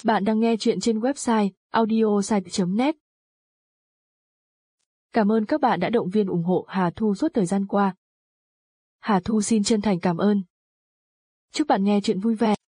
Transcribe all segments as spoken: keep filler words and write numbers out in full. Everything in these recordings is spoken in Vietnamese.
Bạn đang nghe chuyện trên website audiosite chấm net. Cảm ơn các bạn đã động viên ủng hộ Hà Thu suốt thời gian qua. Hà Thu xin chân thành cảm ơn. Chúc bạn nghe chuyện vui vẻ.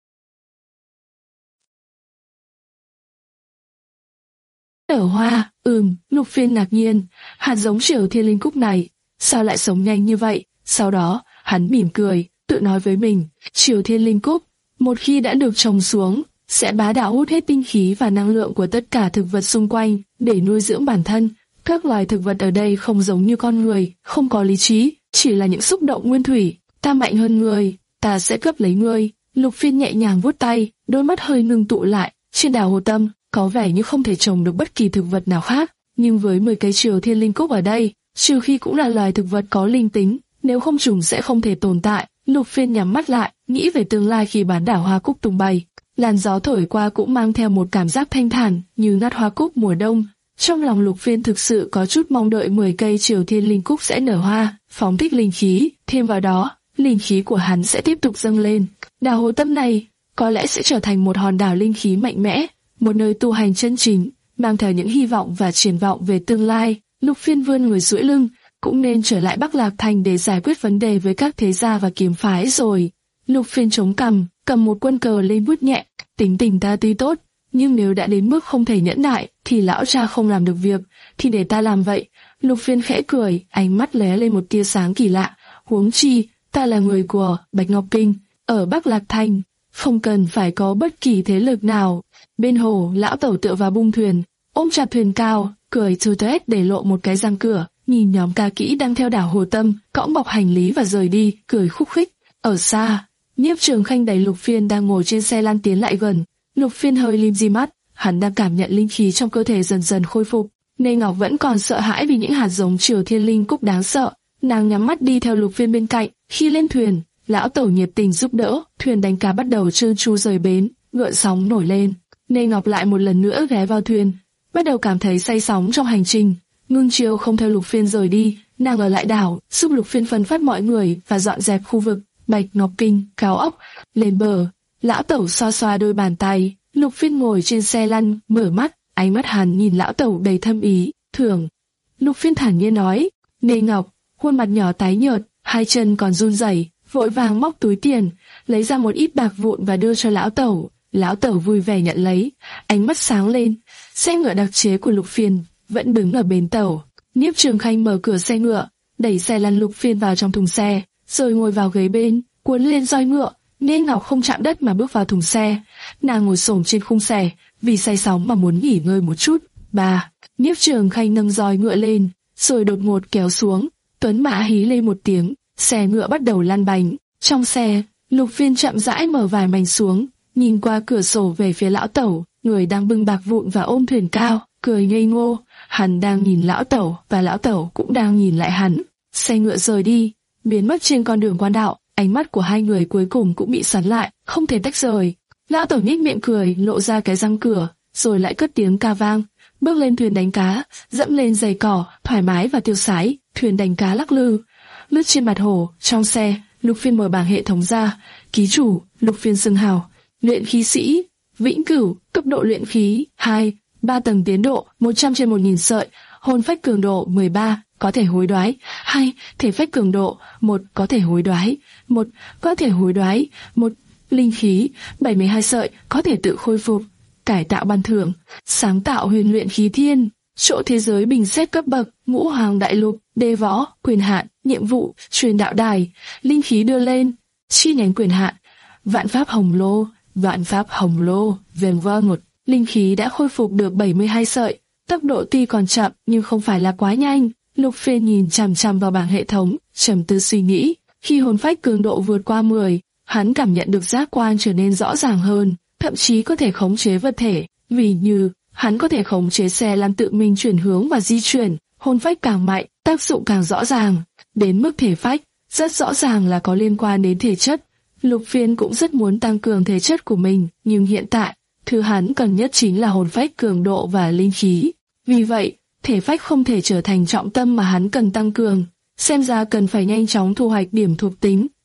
Nở hoa, ừm, Lục Phiên ngạc nhiên, hạt giống Triều Thiên Linh Cúc này, sao lại sống nhanh như vậy? Sau đó, hắn mỉm cười, tự nói với mình, Triều Thiên Linh Cúc, một khi đã được trồng xuống, sẽ bá đạo hút hết tinh khí và năng lượng của tất cả thực vật xung quanh, để nuôi dưỡng bản thân. Các loài thực vật ở đây không giống như con người, không có lý trí, chỉ là những xúc động nguyên thủy. Ta mạnh hơn người, ta sẽ cướp lấy ngươi. Lục Phiên nhẹ nhàng vuốt tay, đôi mắt hơi ngưng tụ lại. Trên đảo Hồ Tâm, có vẻ như không thể trồng được bất kỳ thực vật nào khác, nhưng với mười cây Triều Thiên Linh Cúc ở đây, trừ khi cũng là loài thực vật có linh tính, nếu không trùng sẽ không thể tồn tại. Lục Phiên nhắm mắt lại, nghĩ về tương lai khi bán đảo hoa cúc tung bay. Làn gió thổi qua cũng mang theo một cảm giác thanh thản, như ngắt hoa cúc mùa đông. Trong lòng Lục Phiên thực sự có chút mong đợi mười cây Triều Thiên Linh Cúc sẽ nở hoa, phóng thích linh khí, thêm vào đó, linh khí của hắn sẽ tiếp tục dâng lên. Đảo Hồ Tâm này có lẽ sẽ trở thành một hòn đảo linh khí mạnh mẽ, một nơi tu hành chân chính, mang theo những hy vọng và triển vọng về tương lai. Lục Phiên vươn người duỗi lưng, cũng nên trở lại Bắc Lạc Thành để giải quyết vấn đề với các thế gia và kiếm phái rồi. Lục Phiên chống cằm, cầm một quân cờ lên bút nhẹ, tính tình ta tuy tốt, nhưng nếu đã đến mức không thể nhẫn nại, thì lão cha không làm được việc, thì để ta làm vậy. Lục Phiên khẽ cười, ánh mắt lóe lên một tia sáng kỳ lạ. Huống chi, ta là người của Bạch Ngọc Kinh, ở Bắc Lạc Thành, không cần phải có bất kỳ thế lực nào. Bên hồ, lão tẩu tựa vào bung thuyền, ôm chặt thuyền cao, cười trêu tuét để lộ một cái răng cửa, nhìn nhóm ca kỹ đang theo đảo Hồ Tâm, cõng bọc hành lý và rời đi, cười khúc khích. Ở xa, Nhiếp Trường Khanh đẩy Lục Phiên đang ngồi trên xe lăn tiến lại gần. Lục Phiên hơi lim di mắt, hắn đang cảm nhận linh khí trong cơ thể dần dần khôi phục. Nê Ngọc vẫn còn sợ hãi vì những hạt giống Triều Thiên Linh Cúc đáng sợ. Nàng nhắm mắt đi theo Lục Phiên bên cạnh. Khi lên thuyền, lão tẩu nhiệt tình giúp đỡ, thuyền đánh cá bắt đầu trơn tru rời bến, gợn sóng nổi lên. Nê Ngọc lại một lần nữa ghé vào thuyền, bắt đầu cảm thấy say sóng trong hành trình. Ngưng Chiêu không theo Lục Phiên rời đi, nàng ở lại đảo, giúp Lục Phiên phân phát mọi người và dọn dẹp khu vực Bạch Ngọc Kinh, Cao Ốc. Lên bờ, lão tẩu xoa xoa đôi bàn tay. Lục Phiên ngồi trên xe lăn, mở mắt, ánh mắt hắn nhìn lão tẩu đầy thâm ý. Thường, Lục Phiên thản nhiên nói. Nê Ngọc, khuôn mặt nhỏ tái nhợt, hai chân còn run rẩy, vội vàng móc túi tiền, lấy ra một ít bạc vụn và đưa cho lão tẩu. Lão tẩu vui vẻ nhận lấy, ánh mắt sáng lên. Xe ngựa đặc chế của Lục Phiên vẫn đứng ở bến tàu. Nhiếp Trường Khanh mở cửa xe ngựa, đẩy xe lăn Lục Phiên vào trong thùng xe, rồi ngồi vào ghế bên, cuốn lên roi ngựa. Nê Ngọc không chạm đất mà bước vào thùng xe. Nàng ngồi xổm trên khung xe, vì say sóng mà muốn nghỉ ngơi một chút. Bà, Nhiếp Trường Khanh nâng roi ngựa lên, rồi đột ngột kéo xuống. Tuấn mã hí lên một tiếng, xe ngựa bắt đầu lăn bánh. Trong xe, Lục Phiên chậm rãi mở vài mảnh xuống, nhìn qua cửa sổ về phía lão tẩu, người đang bưng bạc vụn và ôm thuyền cao, cười ngây ngô. Hắn đang nhìn lão tẩu và lão tẩu cũng đang nhìn lại hắn. Xe ngựa rời đi, biến mất trên con đường quan đạo. Ánh mắt của hai người cuối cùng cũng bị xoắn lại, không thể tách rời. Lão tẩu nhếch miệng cười, lộ ra cái răng cửa, rồi lại cất tiếng ca vang, bước lên thuyền đánh cá, dẫm lên giày cỏ, thoải mái và tiêu sái. Thuyền đánh cá lắc lư, lướt trên mặt hồ. Trong xe, Lục Phiên mở bảng hệ thống ra. Ký chủ, Lục Phiên xưng hào, luyện khí sĩ, vĩnh cửu, cấp độ luyện khí hai, ba tầng tiến độ một trăm trên một nghìn sợi, hồn phách cường độ mười ba, có thể hối đoái. Hai, thể phách cường độ một, có thể hối đoái. Một, có thể hối đoái. Một, linh khí bảy mươi hai sợi, có thể tự khôi phục. Cải tạo ban thưởng, sáng tạo huyền luyện khí thiên, chỗ thế giới bình xét cấp bậc, ngũ hoàng đại lục, đê võ, quyền hạn, nhiệm vụ, truyền đạo đài, linh khí đưa lên, chi nhánh quyền hạn, vạn pháp hồng lô, vạn pháp hồng lô, vềm vơ một, linh khí đã khôi phục được bảy mươi hai sợi, tốc độ tuy còn chậm nhưng không phải là quá nhanh. Lục Phiên nhìn chằm chằm vào bảng hệ thống, trầm tư suy nghĩ. Khi hồn phách cường độ vượt qua mười, hắn cảm nhận được giác quan trở nên rõ ràng hơn, thậm chí có thể khống chế vật thể. Vì như hắn có thể khống chế xe lăn tự mình chuyển hướng và di chuyển. Hồn phách càng mạnh, tác dụng càng rõ ràng. Đến mức thể phách, rất rõ ràng là có liên quan đến thể chất. Lục Phiên cũng rất muốn tăng cường thể chất của mình, nhưng hiện tại, thứ hắn cần nhất chính là hồn phách cường độ và linh khí. Vì vậy, thể phách không thể trở thành trọng tâm mà hắn cần tăng cường. Xem ra cần phải nhanh chóng thu hoạch điểm thuộc tính,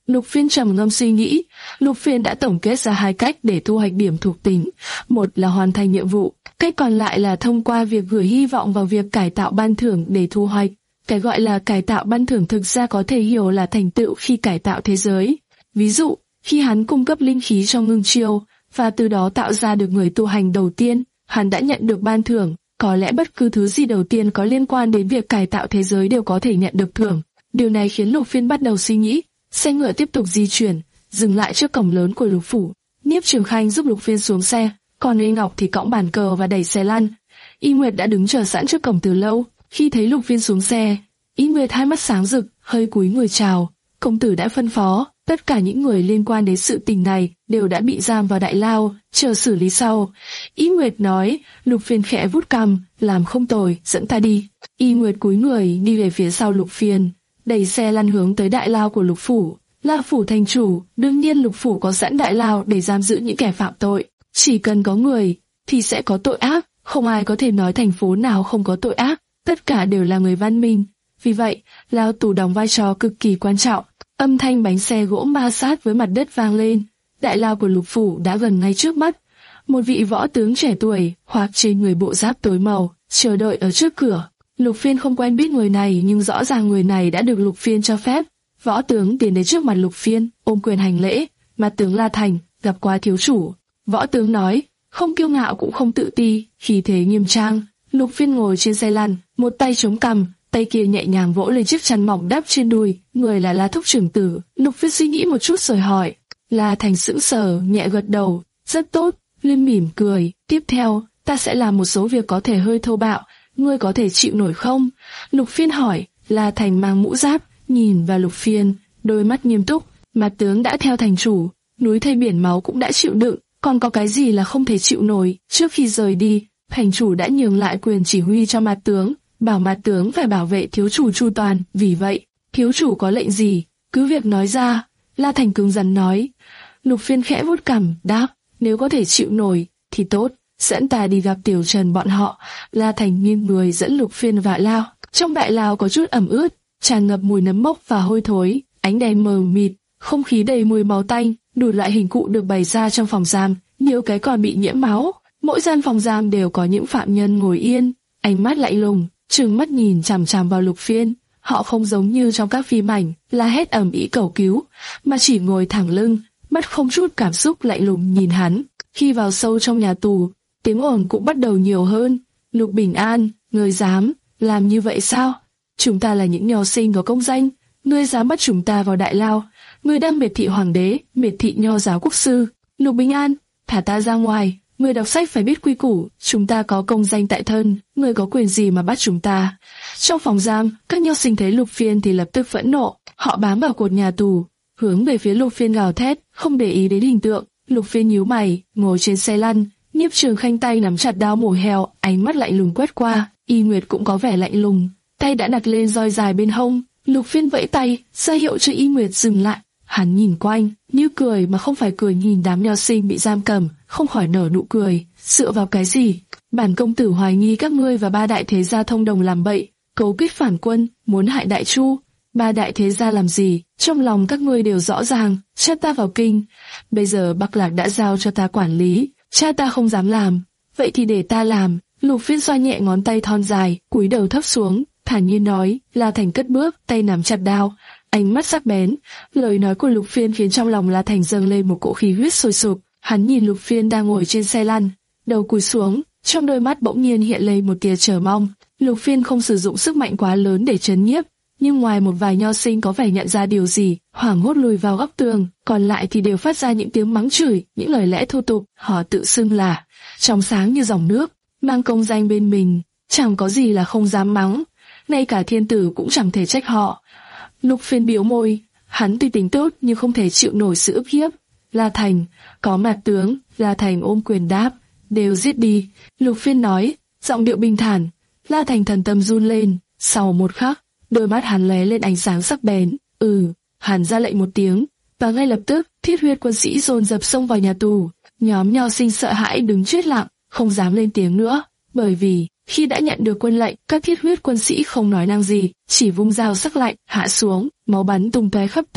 Lục Phiên trầm ngâm suy nghĩ. Lục Phiên đã tổng kết ra hai cách để thu hoạch điểm thuộc tính. Một là hoàn thành nhiệm vụ, cách còn lại là thông qua việc gửi hy vọng vào việc cải tạo ban thưởng để thu hoạch. Cái gọi là cải tạo ban thưởng thực ra có thể hiểu là thành tựu khi cải tạo thế giới. Ví dụ, khi hắn cung cấp linh khí cho ngưng chiêu, và từ đó tạo ra được người tu hành đầu tiên, hắn đã nhận được ban thưởng. Có lẽ bất cứ thứ gì đầu tiên có liên quan đến việc cải tạo thế giới đều có thể nhận được thưởng. Điều này khiến Lục Phiên bắt đầu suy nghĩ. Xe ngựa tiếp tục di chuyển, dừng lại trước cổng lớn của Lục phủ. Nhiếp Trường Khanh giúp Lục Phiên xuống xe, còn Y Ngọc thì cõng bàn cờ và đẩy xe lăn. Y Nguyệt đã đứng chờ sẵn trước cổng từ lâu. Khi thấy Lục Phiên xuống xe, Y Nguyệt hai mắt sáng rực, hơi cúi người chào. Công tử đã phân phó, tất cả những người liên quan đến sự tình này đều đã bị giam vào đại lao, chờ xử lý sau. Y Nguyệt nói. Lục Phiên khẽ vuốt cằm, làm không tồi, dẫn ta đi. Y Nguyệt cúi người đi về phía sau Lục Phiên, đẩy xe lăn hướng tới đại lao của Lục phủ. Là phủ thành chủ, đương nhiên Lục phủ có sẵn đại lao để giam giữ những kẻ phạm tội. Chỉ cần có người, thì sẽ có tội ác. Không ai có thể nói thành phố nào không có tội ác. Tất cả đều là người văn minh. Vì vậy, lao tù đóng vai trò cực kỳ quan trọng. Âm thanh bánh xe gỗ ma sát với mặt đất vang lên. Đại lao của Lục phủ đã gần ngay trước mắt. Một vị võ tướng trẻ tuổi, hoặc trên người bộ giáp tối màu, chờ đợi ở trước cửa. Lục Phiên không quen biết người này, nhưng rõ ràng người này đã được Lục Phiên cho phép. Võ tướng tiến đến trước mặt Lục Phiên, ôm quyền hành lễ. Mặt tướng La Thành, gặp qua thiếu chủ. Võ tướng nói, không kiêu ngạo cũng không tự ti, khí thế nghiêm trang. Lục Phiên ngồi trên xe lăn, một tay chống cằm, tay kia nhẹ nhàng vỗ lên chiếc chăn mỏng đắp trên đùi. Người là La thúc trưởng tử. Lục Phiên suy nghĩ một chút rồi hỏi. La Thành sững sờ, nhẹ gật đầu. Rất tốt. Liên mỉm cười. Tiếp theo, ta sẽ làm một số việc có thể hơi thô bạo. Ngươi có thể chịu nổi không? Lục Phiên hỏi. La Thành mang mũ giáp, nhìn vào Lục Phiên, đôi mắt nghiêm túc. Mặt tướng đã theo thành chủ, núi thây biển máu cũng đã chịu đựng, còn có cái gì là không thể chịu nổi? Trước khi rời đi, thành chủ đã nhường lại quyền chỉ huy cho mặt tướng, bảo mặt tướng phải bảo vệ thiếu chủ chu toàn. Vì vậy, thiếu chủ có lệnh gì, cứ việc nói ra. La Thành cứng rắn nói. Lục Phiên khẽ vuốt cằm, đáp, nếu có thể chịu nổi, thì tốt, dẫn ta đi gặp Tiểu Trần bọn họ. La Thành nghiêng người dẫn Lục Phiên vào lao. Trong đại lao có chút ẩm ướt, tràn ngập mùi nấm mốc và hôi thối, ánh đèn mờ mịt, không khí đầy mùi máu tanh. Đủ loại hình cụ được bày ra trong phòng giam, nhiều cái còn bị nhiễm máu. Mỗi gian phòng giam đều có những phạm nhân ngồi yên, ánh mắt lạnh lùng, trừng mắt nhìn chằm chằm vào Lục Phiên. Họ không giống như trong các phim ảnh, la hét ầm ĩ cầu cứu, mà chỉ ngồi thẳng lưng, mắt không chút cảm xúc lạnh lùng nhìn hắn. Khi vào sâu trong nhà tù, tiếng ồn cũng bắt đầu nhiều hơn. Lục Bình An, ngươi dám làm như vậy sao? Chúng ta là những nho sinh có công danh, ngươi dám bắt chúng ta vào đại lao? Ngươi đang miệt thị hoàng đế, miệt thị nho giáo quốc sư. Lục Bình An, thả ta ra ngoài. Ngươi đọc sách phải biết quy củ, chúng ta có công danh tại thân, ngươi có quyền gì mà bắt chúng ta? Trong phòng giam, các nho sinh thấy Lục Phiên thì lập tức phẫn nộ, họ bám vào cột nhà tù, hướng về phía Lục Phiên gào thét, không để ý đến hình tượng. Lục Phiên nhíu mày, ngồi trên xe lăn, Nhiếp Trường Khanh tay nắm chặt đao mổ heo, ánh mắt lạnh lùng quét qua. Y Nguyệt cũng có vẻ lạnh lùng, tay đã đặt lên roi dài bên hông. Lục Phiên vẫy tay, ra hiệu cho Y Nguyệt dừng lại. Hắn nhìn quanh, như cười mà không phải cười, nhìn đám nho sinh bị giam cầm, không khỏi nở nụ cười. Dựa vào cái gì? Bản công tử hoài nghi các ngươi và ba đại thế gia thông đồng làm bậy, cấu kết phản quân, muốn hại Đại Chu. Ba đại thế gia làm gì? Trong lòng các ngươi đều rõ ràng. Cha ta vào kinh, bây giờ Bắc Lạc đã giao cho ta quản lý. Cha ta không dám làm, vậy thì để ta làm. Lục Phiên xoa nhẹ ngón tay thon dài, cúi đầu thấp xuống, thản nhiên nói. La Thành cất bước, tay nắm chặt đao, ánh mắt sắc bén. Lời nói của Lục Phiên khiến trong lòng La Thành dâng lên một cỗ khí huyết sôi sục. Hắn nhìn Lục Phiên đang ngồi trên xe lăn, đầu cúi xuống, trong đôi mắt bỗng nhiên hiện lên một tia chờ mong. Lục Phiên không sử dụng sức mạnh quá lớn để trấn nhiếp, nhưng ngoài một vài nho sinh có vẻ nhận ra điều gì, hoảng hốt lùi vào góc tường, còn lại thì đều phát ra những tiếng mắng chửi, những lời lẽ thô tục. Họ tự xưng là trong sáng như dòng nước, mang công danh bên mình, chẳng có gì là không dám mắng, ngay cả thiên tử cũng chẳng thể trách họ. Lục Phiên bĩu môi, hắn tuy tính tốt nhưng không thể chịu nổi sự ức hiếp. La Thành, có mặt tướng. La Thành ôm quyền đáp, đều giết đi. Lục Phiên nói, giọng điệu bình thản. La Thành thần tâm run lên. Sau một khắc, đôi mắt hắn lóe lên ánh sáng sắc bén. Ừ, hắn ra lệnh một tiếng, và ngay lập tức thiết huyết quân sĩ dồn dập xông vào nhà tù. Nhóm nho sinh sợ hãi đứng chết lặng, không dám lên tiếng nữa, bởi vì khi đã nhận được quân lệnh, các thiết huyết quân sĩ không nói năng gì, chỉ vung dao sắc lạnh hạ xuống, máu bắn tung tóe khắp tường.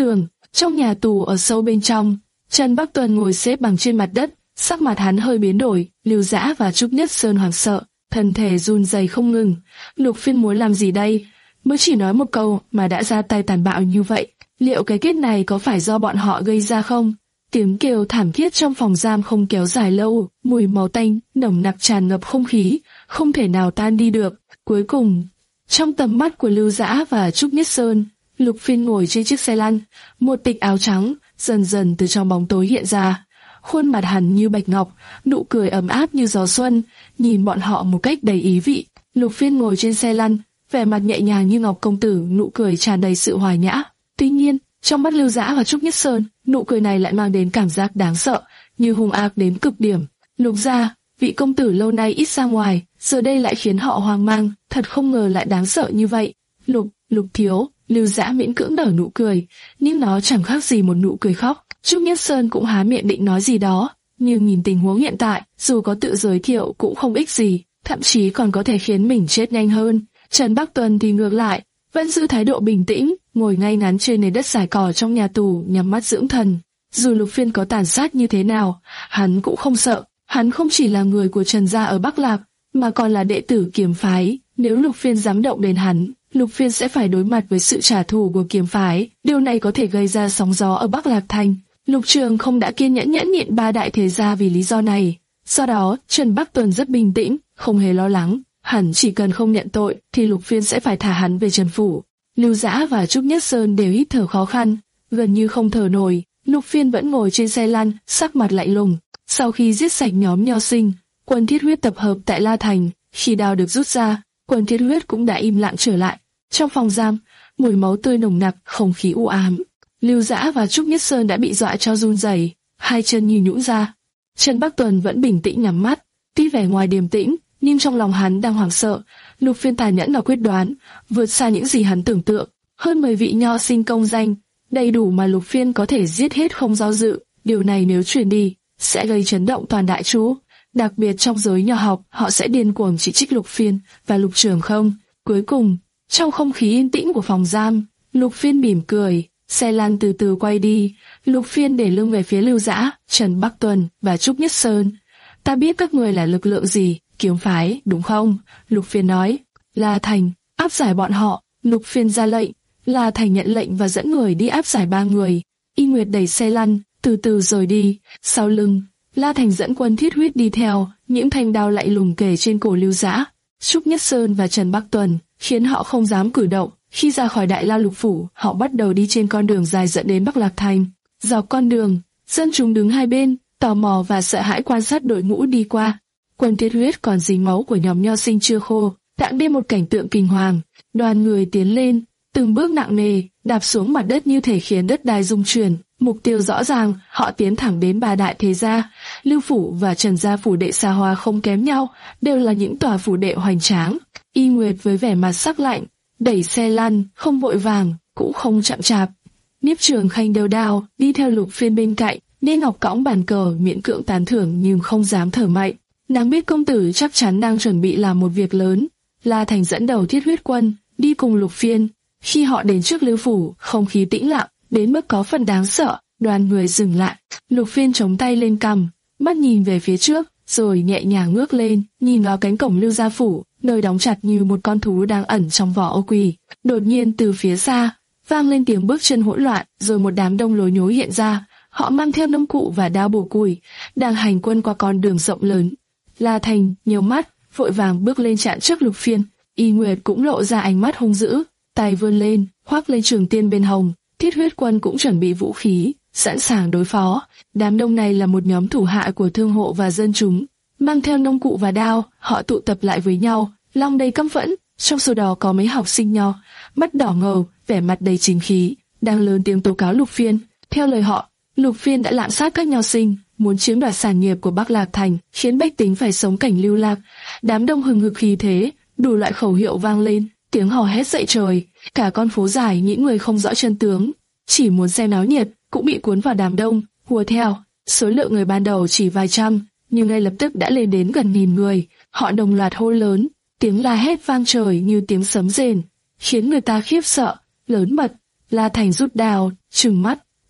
Trong nhà tù ở sâu bên trong, Trần Bắc Tuần ngồi xếp bằng trên mặt đất, sắc mặt hắn hơi biến đổi. Lưu Dã và Trúc Nhất Sơn hoảng sợ, thân thể run rẩy không ngừng. Lục Phiên muốn làm gì đây? Mới chỉ nói một câu mà đã ra tay tàn bạo như vậy. Liệu cái kết này có phải do bọn họ gây ra không? Tiếng kêu thảm thiết trong phòng giam không kéo dài lâu, mùi máu tanh nồng nặc tràn ngập không khí, không thể nào tan đi được. Cuối cùng, trong tầm mắt của Lưu Dã và Trúc Nhất Sơn, Lục Phiên ngồi trên chiếc xe lăn, một tịch áo trắng dần dần từ trong bóng tối hiện ra. Khuôn mặt hắn như bạch ngọc, nụ cười ấm áp như gió xuân, nhìn bọn họ một cách đầy ý vị. Lục Phiên ngồi trên xe lăn, vẻ mặt nhẹ nhàng như ngọc công tử, nụ cười tràn đầy sự hòa nhã. Tuy nhiên, trong mắt Lưu Dã và Trúc Nhất Sơn, nụ cười này lại mang đến cảm giác đáng sợ, như hung ác đến cực điểm. Lục gia, vị công tử lâu nay ít ra ngoài, giờ đây lại khiến họ hoang mang, thật không ngờ lại đáng sợ như vậy. Lục, Lục thiếu, Lưu Dã miễn cưỡng nở nụ cười, nhưng nó chẳng khác gì một nụ cười khóc. Trúc Nhất Sơn cũng há miệng định nói gì đó, nhưng nhìn tình huống hiện tại, dù có tự giới thiệu cũng không ích gì, thậm chí còn có thể khiến mình chết nhanh hơn. Trần Bắc Tuần thì ngược lại, vẫn giữ thái độ bình tĩnh, ngồi ngay ngắn trên nền đất dài cỏ trong nhà tù, nhắm mắt dưỡng thần. Dù Lục Phiên có tàn sát như thế nào, hắn cũng không sợ. Hắn không chỉ là người của Trần gia ở Bắc Lạc, mà còn là đệ tử kiếm phái. Nếu Lục Phiên dám động đến hắn, Lục Phiên sẽ phải đối mặt với sự trả thù của kiếm phái. Điều này có thể gây ra sóng gió ở Bắc Lạc Thành. Lục Trường không đã kiên nhẫn nhẫn nhịn ba đại thế gia vì lý do này. Sau đó, Trần Bắc Tuần rất bình tĩnh, không hề lo lắng. Hắn chỉ cần không nhận tội, thì Lục Phiên sẽ phải thả hắn về Trần phủ. Lưu Dã và Trúc Nhất Sơn đều hít thở khó khăn, gần như không thở nổi. Lục Phiên vẫn ngồi trên xe lăn, sắc mặt lạnh lùng. Sau khi giết sạch nhóm nho sinh, quân thiết huyết tập hợp tại La Thành. Khi đao được rút ra, quân thiết huyết cũng đã im lặng trở lại. Trong phòng giam, mùi máu tươi nồng nặc, không khí u ám. Lưu Dã và Trúc Nhất Sơn đã bị dọa cho run rẩy, hai chân như nhũn ra. Trần Bắc Tuần vẫn bình tĩnh nhắm mắt, tuy vẻ ngoài điềm tĩnh, nhưng trong lòng hắn đang hoảng sợ. Lục Phiên tàn nhẫn và quyết đoán, vượt xa những gì hắn tưởng tượng. Hơn mười vị nho sinh công danh, đầy đủ mà Lục Phiên có thể giết hết không do dự. Điều này nếu truyền đi, sẽ gây chấn động toàn đại chu. Đặc biệt trong giới nho học, họ sẽ điên cuồng chỉ trích Lục Phiên và Lục Trường không. Cuối cùng, trong không khí yên tĩnh của phòng giam, Lục Phiên mỉm cười, xe lăn từ từ quay đi. Lục Phiên để lưng về phía Lưu Dã, Trần Bắc Tuần và Trúc Nhất Sơn. Ta biết các người là lực lượng gì, kiếm phái, đúng không? Lục Phiên nói. La Thành, áp giải bọn họ. Lục Phiên ra lệnh. La Thành nhận lệnh và dẫn người đi áp giải ba người. Y Nguyệt đẩy xe lăn, từ từ rời đi. Sau lưng, La Thành dẫn quân thiết huyết đi theo, những thanh đao lạnh lùng kề trên cổ Lưu Dã, Trúc Nhất Sơn và Trần Bắc Tuần, khiến họ không dám cử động. Khi ra khỏi Đại La Lục phủ, họ bắt đầu đi trên con đường dài dẫn đến Bắc Lạc Thành. Dọc con đường, dân chúng đứng hai bên, tò mò và sợ hãi quan sát đội ngũ đi qua. Quân thiết huyết còn dính máu của nhóm nho sinh chưa khô, tặng đi một cảnh tượng kinh hoàng. Đoàn người tiến lên, từng bước nặng nề, đạp xuống mặt đất như thể khiến đất đai rung chuyển. Mục tiêu rõ ràng, họ tiến thẳng đến ba đại thế gia. Lưu phủ và Trần gia phủ đệ xa hoa không kém nhau, đều là những tòa phủ đệ hoành tráng. Y Nguyệt với vẻ mặt sắc lạnh, đẩy xe lăn, không vội vàng, cũng không chậm chạp. Niếp Trường Khanh đều đao, đi theo Lục Phiên bên cạnh, nên Ngọc cõng bàn cờ miễn cưỡng tán thưởng nhưng không dám thở mạnh. Nàng biết công tử chắc chắn đang chuẩn bị làm một việc lớn. La Thành dẫn đầu thiết huyết quân, đi cùng Lục Phiên. Khi họ đến trước Lưu phủ, không khí tĩnh lặng, đến mức có phần đáng sợ. Đoàn người dừng lại. Lục Phiên chống tay lên cằm, mắt nhìn về phía trước, rồi nhẹ nhàng ngước lên, nhìn vào cánh cổng Lưu gia phủ, nơi đóng chặt như một con thú đang ẩn trong vỏ ô quỳ. Đột nhiên từ phía xa, vang lên tiếng bước chân hỗn loạn, rồi một đám đông lối nhối hiện ra. Họ mang theo nông cụ và đao bổ củi, đang hành quân qua con đường rộng lớn. La Thành nhiều mắt, vội vàng bước lên chặn trước Lục Phiên. Y Nguyệt cũng lộ ra ánh mắt hung dữ, tay vươn lên, khoác lên trường tiên bên hồng. Thiết huyết quân cũng chuẩn bị vũ khí, sẵn sàng đối phó. Đám đông này là một nhóm thủ hạ của thương hộ và dân chúng, mang theo nông cụ và đao. Họ tụ tập lại với nhau, lòng đầy căm phẫn. Trong số đó có mấy học sinh nho, mắt đỏ ngầu, vẻ mặt đầy chính khí, đang lớn tiếng tố cáo Lục Phiên. Theo lời họ, Lục Phiên đã lạm sát các nho sinh, muốn chiếm đoạt sản nghiệp của Bắc Lạc Thành, khiến bách tính phải sống cảnh lưu lạc. Đám đông hừng hực khí thế, đủ loại khẩu hiệu vang lên, tiếng hò hét dậy trời. Cả con phố dài những người không rõ chân tướng, chỉ muốn xem náo nhiệt, cũng bị cuốn vào đám đông, hùa theo. Số lượng người ban đầu chỉ vài trăm, nhưng ngay lập tức đã lên đến gần nghìn người. Họ đồng loạt hô lớn, tiếng la hét vang trời như tiếng sấm rền, khiến người ta khiếp sợ, lớn mật. La Thành rút đao, trừng mắt,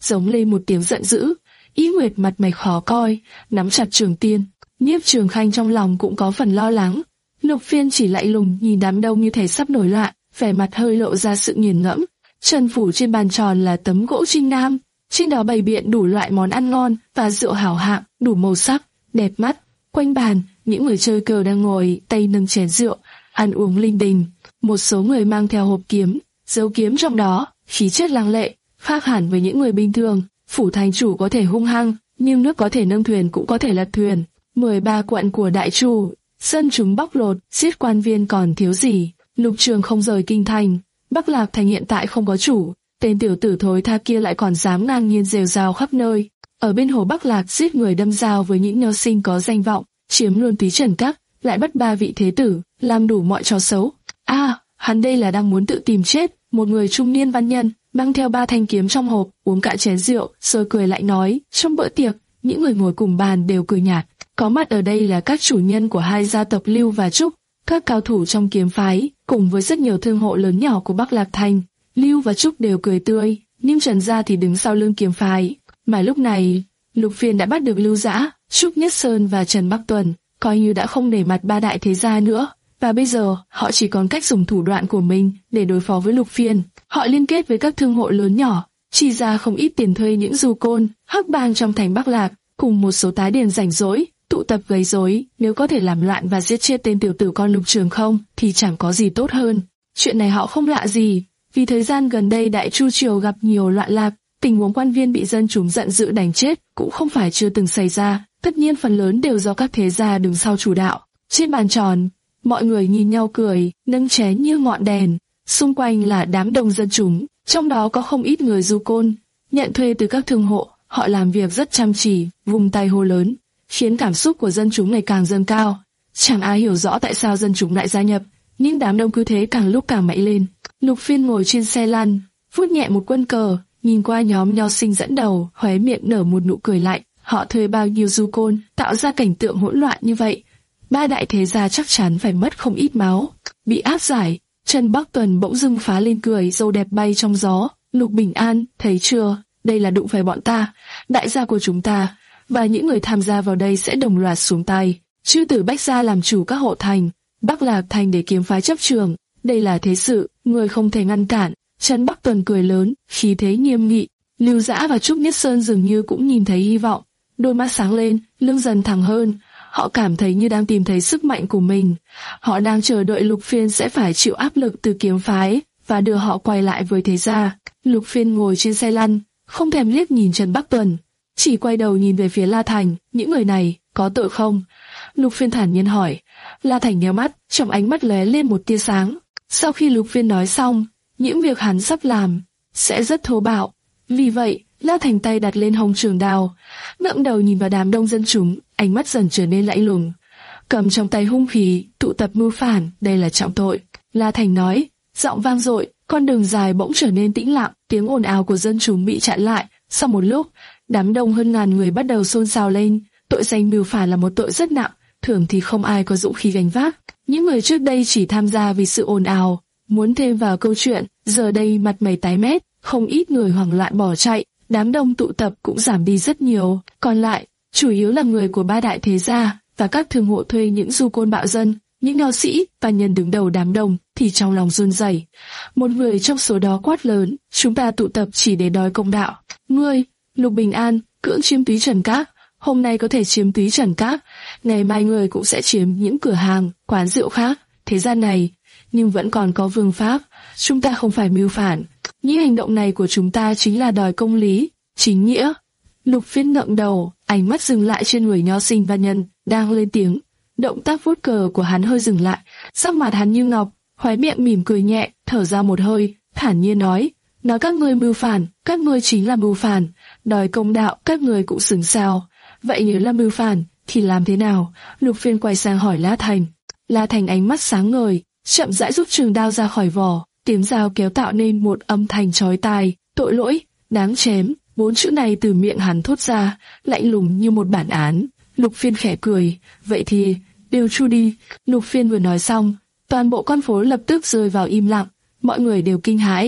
giống lên một tiếng giận dữ. Ý Nguyệt mặt mày khó coi, nắm chặt trường tiên. Nhiếp Trường Khanh trong lòng cũng có phần lo lắng. Lục Phiên chỉ lạnh lùng nhìn đám đông như thể sắp nổi loạn, vẻ mặt hơi lộ ra sự nghiền ngẫm. Trần phủ trên bàn tròn là tấm gỗ trinh nam, trên đó bày biện đủ loại món ăn ngon và rượu hảo hạng, đủ màu sắc, đẹp mắt. Quanh bàn, những người chơi cờ đang ngồi tay nâng chén rượu, ăn uống linh đình. Một số người mang theo hộp kiếm, giấu kiếm trong đó, khí chất lăng lệ, khác hẳn với những người bình thường. Phủ thành chủ có thể hung hăng, nhưng nước có thể nâng thuyền cũng có thể lật thuyền. mười ba quận của đại chu, dân chúng bóc lột, giết quan viên còn thiếu gì. Lục Trường không rời kinh thành, Bắc Lạc thành hiện tại không có chủ, tên tiểu tử thối tha kia lại còn dám ngang nhiên rêu rao khắp nơi. Ở bên hồ Bắc Lạc giết người đâm dao với những nho sinh có danh vọng, chiếm luôn Túy Trần Các, lại bắt ba vị thế tử, làm đủ mọi trò xấu. A, à, hắn đây là đang muốn tự tìm chết. Một người trung niên văn nhân mang theo ba thanh kiếm trong hộp, uống cạn chén rượu, rồi cười lại nói, trong bữa tiệc, những người ngồi cùng bàn đều cười nhạt. Có mặt ở đây là các chủ nhân của hai gia tộc Lưu và Trúc, các cao thủ trong kiếm phái, cùng với rất nhiều thương hộ lớn nhỏ của Bắc Lạc Thành. Lưu và Trúc đều cười tươi, nhưng Trần gia thì đứng sau lưng kiếm phái. Mà lúc này, Lục Phiên đã bắt được Lưu Dã, Trúc Nhất Sơn và Trần Bắc Tuần, coi như đã không để mặt ba đại thế gia nữa. Và bây giờ, họ chỉ còn cách dùng thủ đoạn của mình để đối phó với Lục Phiên. Họ liên kết với các thương hộ lớn nhỏ, chi ra không ít tiền thuê những du côn, hắc bang trong thành Bắc Lạc, cùng một số tá điền rảnh rỗi, tụ tập gây rối. Nếu có thể làm loạn và giết chết tên tiểu tử con Lục Trường không, thì chẳng có gì tốt hơn. Chuyện này họ không lạ gì, vì thời gian gần đây Đại Chu triều gặp nhiều loạn lạc, tình huống quan viên bị dân chúng giận dữ đánh chết cũng không phải chưa từng xảy ra. Tất nhiên phần lớn đều do các thế gia đứng sau chủ đạo. Trên bàn tròn, mọi người nhìn nhau cười, nâng chén như ngọn đèn. Xung quanh là đám đông dân chúng, trong đó có không ít người du côn, nhận thuê từ các thương hộ. Họ làm việc rất chăm chỉ, vùng tay hô lớn, khiến cảm xúc của dân chúng ngày càng dâng cao. Chẳng ai hiểu rõ tại sao dân chúng lại gia nhập, nhưng đám đông cứ thế càng lúc càng mạnh lên. Lục Phiên ngồi trên xe lăn, vuốt nhẹ một quân cờ, nhìn qua nhóm nho sinh dẫn đầu, khóe miệng nở một nụ cười lạnh. Họ thuê bao nhiêu du côn, tạo ra cảnh tượng hỗn loạn như vậy. Ba đại thế gia chắc chắn phải mất không ít máu. Bị áp giải, Trần Bắc Tuần bỗng dưng phá lên cười, râu đẹp bay trong gió. Lục Bình An, thấy chưa, đây là đụng phải bọn ta, đại gia của chúng ta, và những người tham gia vào đây sẽ đồng loạt xuống tay. Chư tử Bách gia làm chủ các hộ thành, Bắc Lạc thành để kiếm phái chấp trường. Đây là thế sự, người không thể ngăn cản. Trần Bắc Tuần cười lớn, khí thế nghiêm nghị. Lưu Dã và Trúc Nhất Sơn dường như cũng nhìn thấy hy vọng, đôi mắt sáng lên, lưng dần thẳng hơn. Họ cảm thấy như đang tìm thấy sức mạnh của mình. Họ đang chờ đợi Lục Phiên sẽ phải chịu áp lực từ kiếm phái và đưa họ quay lại với thế gia. Lục Phiên ngồi trên xe lăn, không thèm liếc nhìn Trần Bắc Tuần, chỉ quay đầu nhìn về phía La Thành. Những người này có tội không? Lục Phiên thản nhiên hỏi. La Thành nheo mắt, trong ánh mắt lóe lên một tia sáng. Sau khi Lục Phiên nói xong, những việc hắn sắp làm sẽ rất thô bạo. Vì vậy, La Thành tay đặt lên hông trường đao, ngẩng đầu nhìn vào đám đông dân chúng, ánh mắt dần trở nên lạnh lùng, cầm trong tay hung khí, tụ tập mưu phản, đây là trọng tội. La Thành nói, giọng vang dội, con đường dài bỗng trở nên tĩnh lặng, tiếng ồn ào của dân chúng bị chặn lại. Sau một lúc, đám đông hơn ngàn người bắt đầu xôn xao lên. Tội danh mưu phản là một tội rất nặng, thường thì không ai có dũng khí gánh vác. Những người trước đây chỉ tham gia vì sự ồn ào, muốn thêm vào câu chuyện, giờ đây mặt mày tái mét, không ít người hoảng loạn bỏ chạy. Đám đông tụ tập cũng giảm đi rất nhiều, còn lại chủ yếu là người của ba đại thế gia và các thương hộ thuê những du côn bạo dân. Những nho sĩ và nhân đứng đầu đám đông thì trong lòng run rẩy. Một người trong số đó quát lớn, chúng ta tụ tập chỉ để đòi công đạo. Ngươi, Lục Bình An, cưỡng chiếm Túy Trần Các, hôm nay có thể chiếm Túy Trần Các, ngày mai người cũng sẽ chiếm những cửa hàng, quán rượu khác. Thế gian này, nhưng vẫn còn có vương pháp, chúng ta không phải mưu phản. Những hành động này của chúng ta chính là đòi công lý, chính nghĩa. Lục Phiên ngẩng đầu, ánh mắt dừng lại trên người nho sinh văn nhân đang lên tiếng. Động tác vuốt cờ của hắn hơi dừng lại, sắc mặt hắn như ngọc, khóe miệng mỉm cười nhẹ, thở ra một hơi, thản nhiên nói: nói các ngươi mưu phản, các ngươi chính là mưu phản, đòi công đạo, các ngươi cũng xứng sao? Vậy nếu là mưu phản, thì làm thế nào? Lục Phiên quay sang hỏi La Thành. La Thành ánh mắt sáng ngời, chậm rãi rút trường đao ra khỏi vỏ. Tiếng dao kéo tạo nên một âm thanh chói tai. Tội lỗi, đáng chém. Bốn chữ này từ miệng hắn thốt ra, lạnh lùng như một bản án. Lục Phiên khẽ cười, vậy thì đều chu đi. Lục Phiên vừa nói xong, toàn bộ con phố lập tức rơi vào im lặng. Mọi người đều kinh hãi.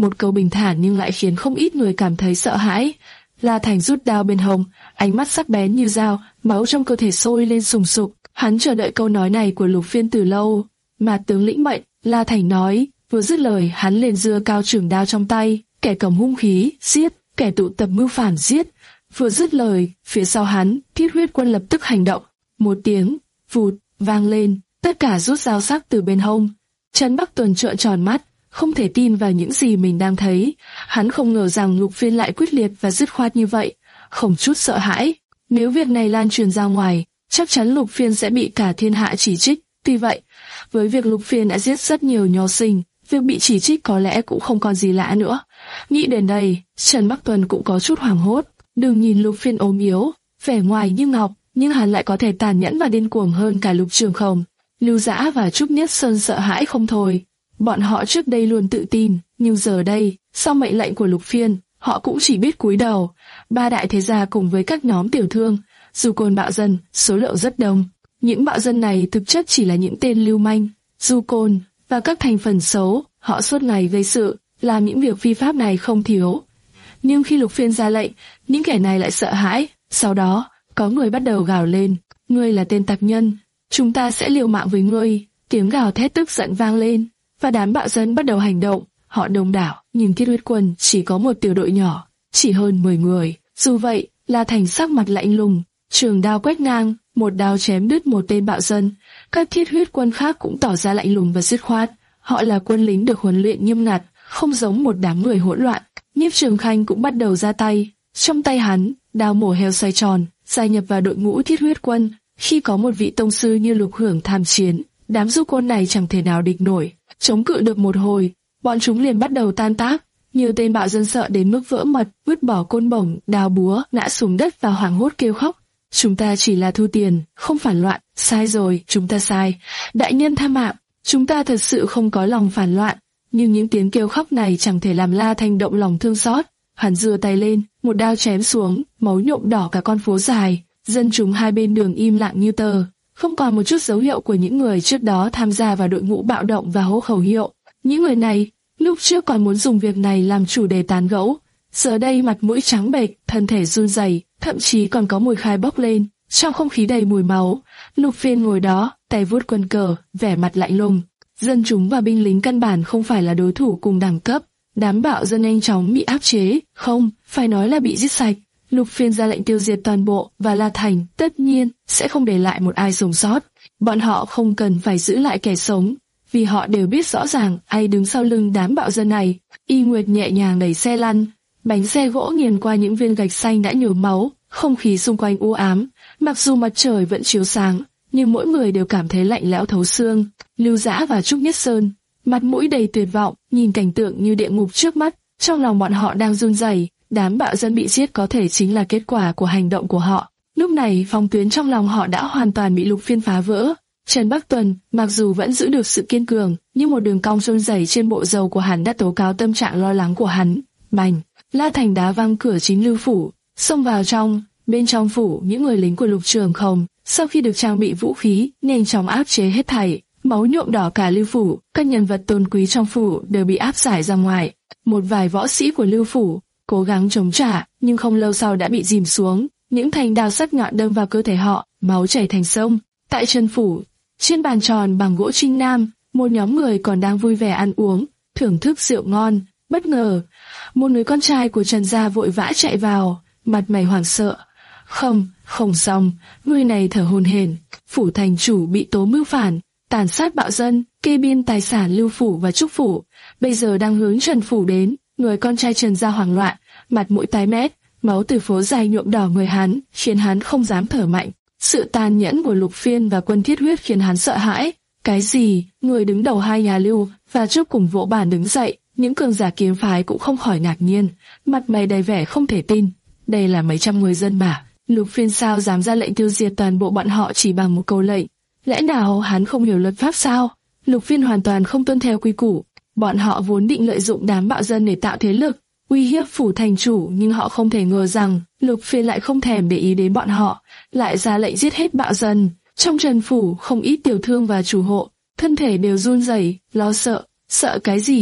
một câu bình thản nhưng lại khiến không ít người cảm thấy sợ hãi. La Thành rút đao bên hông, ánh mắt sắc bén như dao, máu trong cơ thể sôi lên sùng sục. Hắn chờ đợi câu nói này của Lục Phiên từ lâu. Mà tướng lĩnh mệnh, La Thành nói. Vừa dứt lời, hắn liền giơ cao trường đao trong tay, kẻ cầm hung khí giết, kẻ tụ tập mưu phản giết. Vừa dứt lời, phía sau hắn, Thiết Huyết Quân lập tức hành động. Một tiếng vụt vang lên, tất cả rút dao sắc từ bên hông. Trần Bắc Tuần trợn tròn mắt, không thể tin vào những gì mình đang thấy. Hắn không ngờ rằng Lục Phiên lại quyết liệt và dứt khoát như vậy, không chút sợ hãi. Nếu việc này lan truyền ra ngoài, chắc chắn Lục Phiên sẽ bị cả thiên hạ chỉ trích. Tuy vậy, với việc Lục Phiên đã giết rất nhiều nho sinh, việc bị chỉ trích có lẽ cũng không còn gì lạ nữa. Nghĩ đến đây, Trần Bắc Tuần cũng có chút hoảng hốt. Đừng nhìn Lục Phiên ốm yếu, vẻ ngoài như ngọc, nhưng hắn lại có thể tàn nhẫn và điên cuồng hơn cả Lục Trường Không. Lưu Dã và Trúc Nhất Sơn sợ hãi không thôi. Bọn họ trước đây luôn tự tin, nhưng giờ đây, sau mệnh lệnh của Lục Phiên, họ cũng chỉ biết cúi đầu. Ba đại thế gia cùng với các nhóm tiểu thương, Du Côn bạo dân, số lượng rất đông. Những bạo dân này thực chất chỉ là những tên lưu manh, Du Côn và các thành phần xấu. Họ suốt ngày gây sự, làm những việc phi pháp này không thiếu. Nhưng khi Lục Phiên ra lệnh, những kẻ này lại sợ hãi. Sau đó, có người bắt đầu gào lên, ngươi là tên tặc nhân, chúng ta sẽ liều mạng với ngươi. Tiếng gào thét tức giận vang lên, và đám bạo dân bắt đầu hành động. Họ đông đảo, nhưng Thiết Huyết Quân chỉ có một tiểu đội nhỏ, chỉ hơn mười người. Dù vậy, La Thành sắc mặt lạnh lùng, trường đao quét ngang, một đao chém đứt một tên bạo dân. Các Thiết Huyết Quân khác cũng tỏ ra lạnh lùng và dứt khoát. Họ là quân lính được huấn luyện nghiêm ngặt, không giống một đám người hỗn loạn. Nhiếp Trường Khanh cũng bắt đầu ra tay. Trong tay hắn, đao mổ heo xoay tròn, gia nhập vào đội ngũ Thiết Huyết Quân. Khi có một vị tông sư như Lục Hưởng tham chiến, đám du côn này chẳng thể nào địch nổi. Chống cự được một hồi, bọn chúng liền bắt đầu tan tác. Nhiều tên bạo dân sợ đến mức vỡ mật, vứt bỏ côn bổng, đao búa, ngã xuống đất và hoảng hốt kêu khóc. Chúng ta chỉ là thu tiền, không phản loạn. Sai rồi, chúng ta sai. Đại nhân tha mạng, chúng ta thật sự không có lòng phản loạn. Nhưng những tiếng kêu khóc này chẳng thể làm La Thành động lòng thương xót. Hắn giơ tay lên, một đao chém xuống, máu nhuộm đỏ cả con phố dài. Dân chúng hai bên đường im lặng như tờ, không còn một chút dấu hiệu của những người trước đó tham gia vào đội ngũ bạo động và hô khẩu hiệu. Những người này, lúc trước còn muốn dùng việc này làm chủ đề tán gẫu, giờ đây mặt mũi trắng bệch, thân thể run rẩy, thậm chí còn có mùi khai bốc lên. Trong không khí đầy mùi máu, Lục Phiên ngồi đó, tay vuốt quân cờ, vẻ mặt lạnh lùng. Dân chúng và binh lính căn bản không phải là đối thủ cùng đẳng cấp. Đám bạo dân nhanh chóng bị áp chế, không, phải nói là bị giết sạch. Lục Phiên ra lệnh tiêu diệt toàn bộ, và La Thành tất nhiên sẽ không để lại một ai sống sót. Bọn họ không cần phải giữ lại kẻ sống, vì họ đều biết rõ ràng ai đứng sau lưng đám bạo dân này. Y Nguyệt nhẹ nhàng đẩy xe lăn, bánh xe gỗ nghiền qua những viên gạch xanh đã nhồi máu, không khí xung quanh u ám. Mặc dù mặt trời vẫn chiếu sáng, nhưng mỗi người đều cảm thấy lạnh lẽo thấu xương. Lưu Dã và Trúc Nhất Sơn, mặt mũi đầy tuyệt vọng, nhìn cảnh tượng như địa ngục trước mắt, trong lòng bọn họ đang run rẩy. Đám bạo dân bị giết có thể chính là kết quả của hành động của họ. Lúc này phong tuyến trong lòng họ đã hoàn toàn bị Lục Phiên phá vỡ. Trần Bắc Tuần, mặc dù vẫn giữ được sự kiên cường, nhưng một đường cong run rẩy trên bộ râu của hắn đã tố cáo tâm trạng lo lắng của hắn. Bành! La Thành đá văng cửa chính Lưu phủ, xông vào trong. Bên trong phủ, những người lính của Lục Trường Không, sau khi được trang bị vũ khí, nhanh chóng áp chế hết thảy. Máu nhuộm đỏ cả Lưu phủ, các nhân vật tôn quý trong phủ đều bị áp giải ra ngoài. Một vài võ sĩ của Lưu phủ cố gắng chống trả, nhưng không lâu sau đã bị dìm xuống. Những thanh đao sắc nhọn đâm vào cơ thể họ, máu chảy thành sông. Tại Trần phủ, trên bàn tròn bằng gỗ Trinh Nam, một nhóm người còn đang vui vẻ ăn uống, thưởng thức rượu ngon. Bất ngờ, một người con trai của Trần gia vội vã chạy vào, mặt mày hoảng sợ. Không, không xong, người này thở hổn hển. Phủ thành chủ bị tố mưu phản, tàn sát bạo dân, kê biên tài sản Lưu phủ và Trúc phủ, bây giờ đang hướng Trần phủ đến. Người con trai Trần gia hoảng loạn, mặt mũi tái mét, máu từ phố dài nhuộm đỏ người hắn, khiến hắn không dám thở mạnh. Sự tàn nhẫn của Lục Phiên và quân Thiết Huyết khiến hắn sợ hãi. Cái gì? Người đứng đầu hai nhà Lưu và Trúc cùng vỗ bàn đứng dậy, những cường giả kiếm phái cũng không khỏi ngạc nhiên, mặt mày đầy vẻ không thể tin. Đây là mấy trăm người dân mà, Lục Phiên sao dám ra lệnh tiêu diệt toàn bộ bọn họ chỉ bằng một câu lệnh? Lẽ nào hắn không hiểu luật pháp sao? Lục Phiên hoàn toàn không tuân theo quy củ. Bọn họ vốn định lợi dụng đám bạo dân để tạo thế lực, uy hiếp phủ thành chủ, nhưng họ không thể ngờ rằng Lục Phiên lại không thèm để ý đến bọn họ, lại ra lệnh giết hết bạo dân. Trong Trần phủ, không ít tiểu thương và chủ hộ, thân thể đều run rẩy, lo sợ. Sợ cái gì?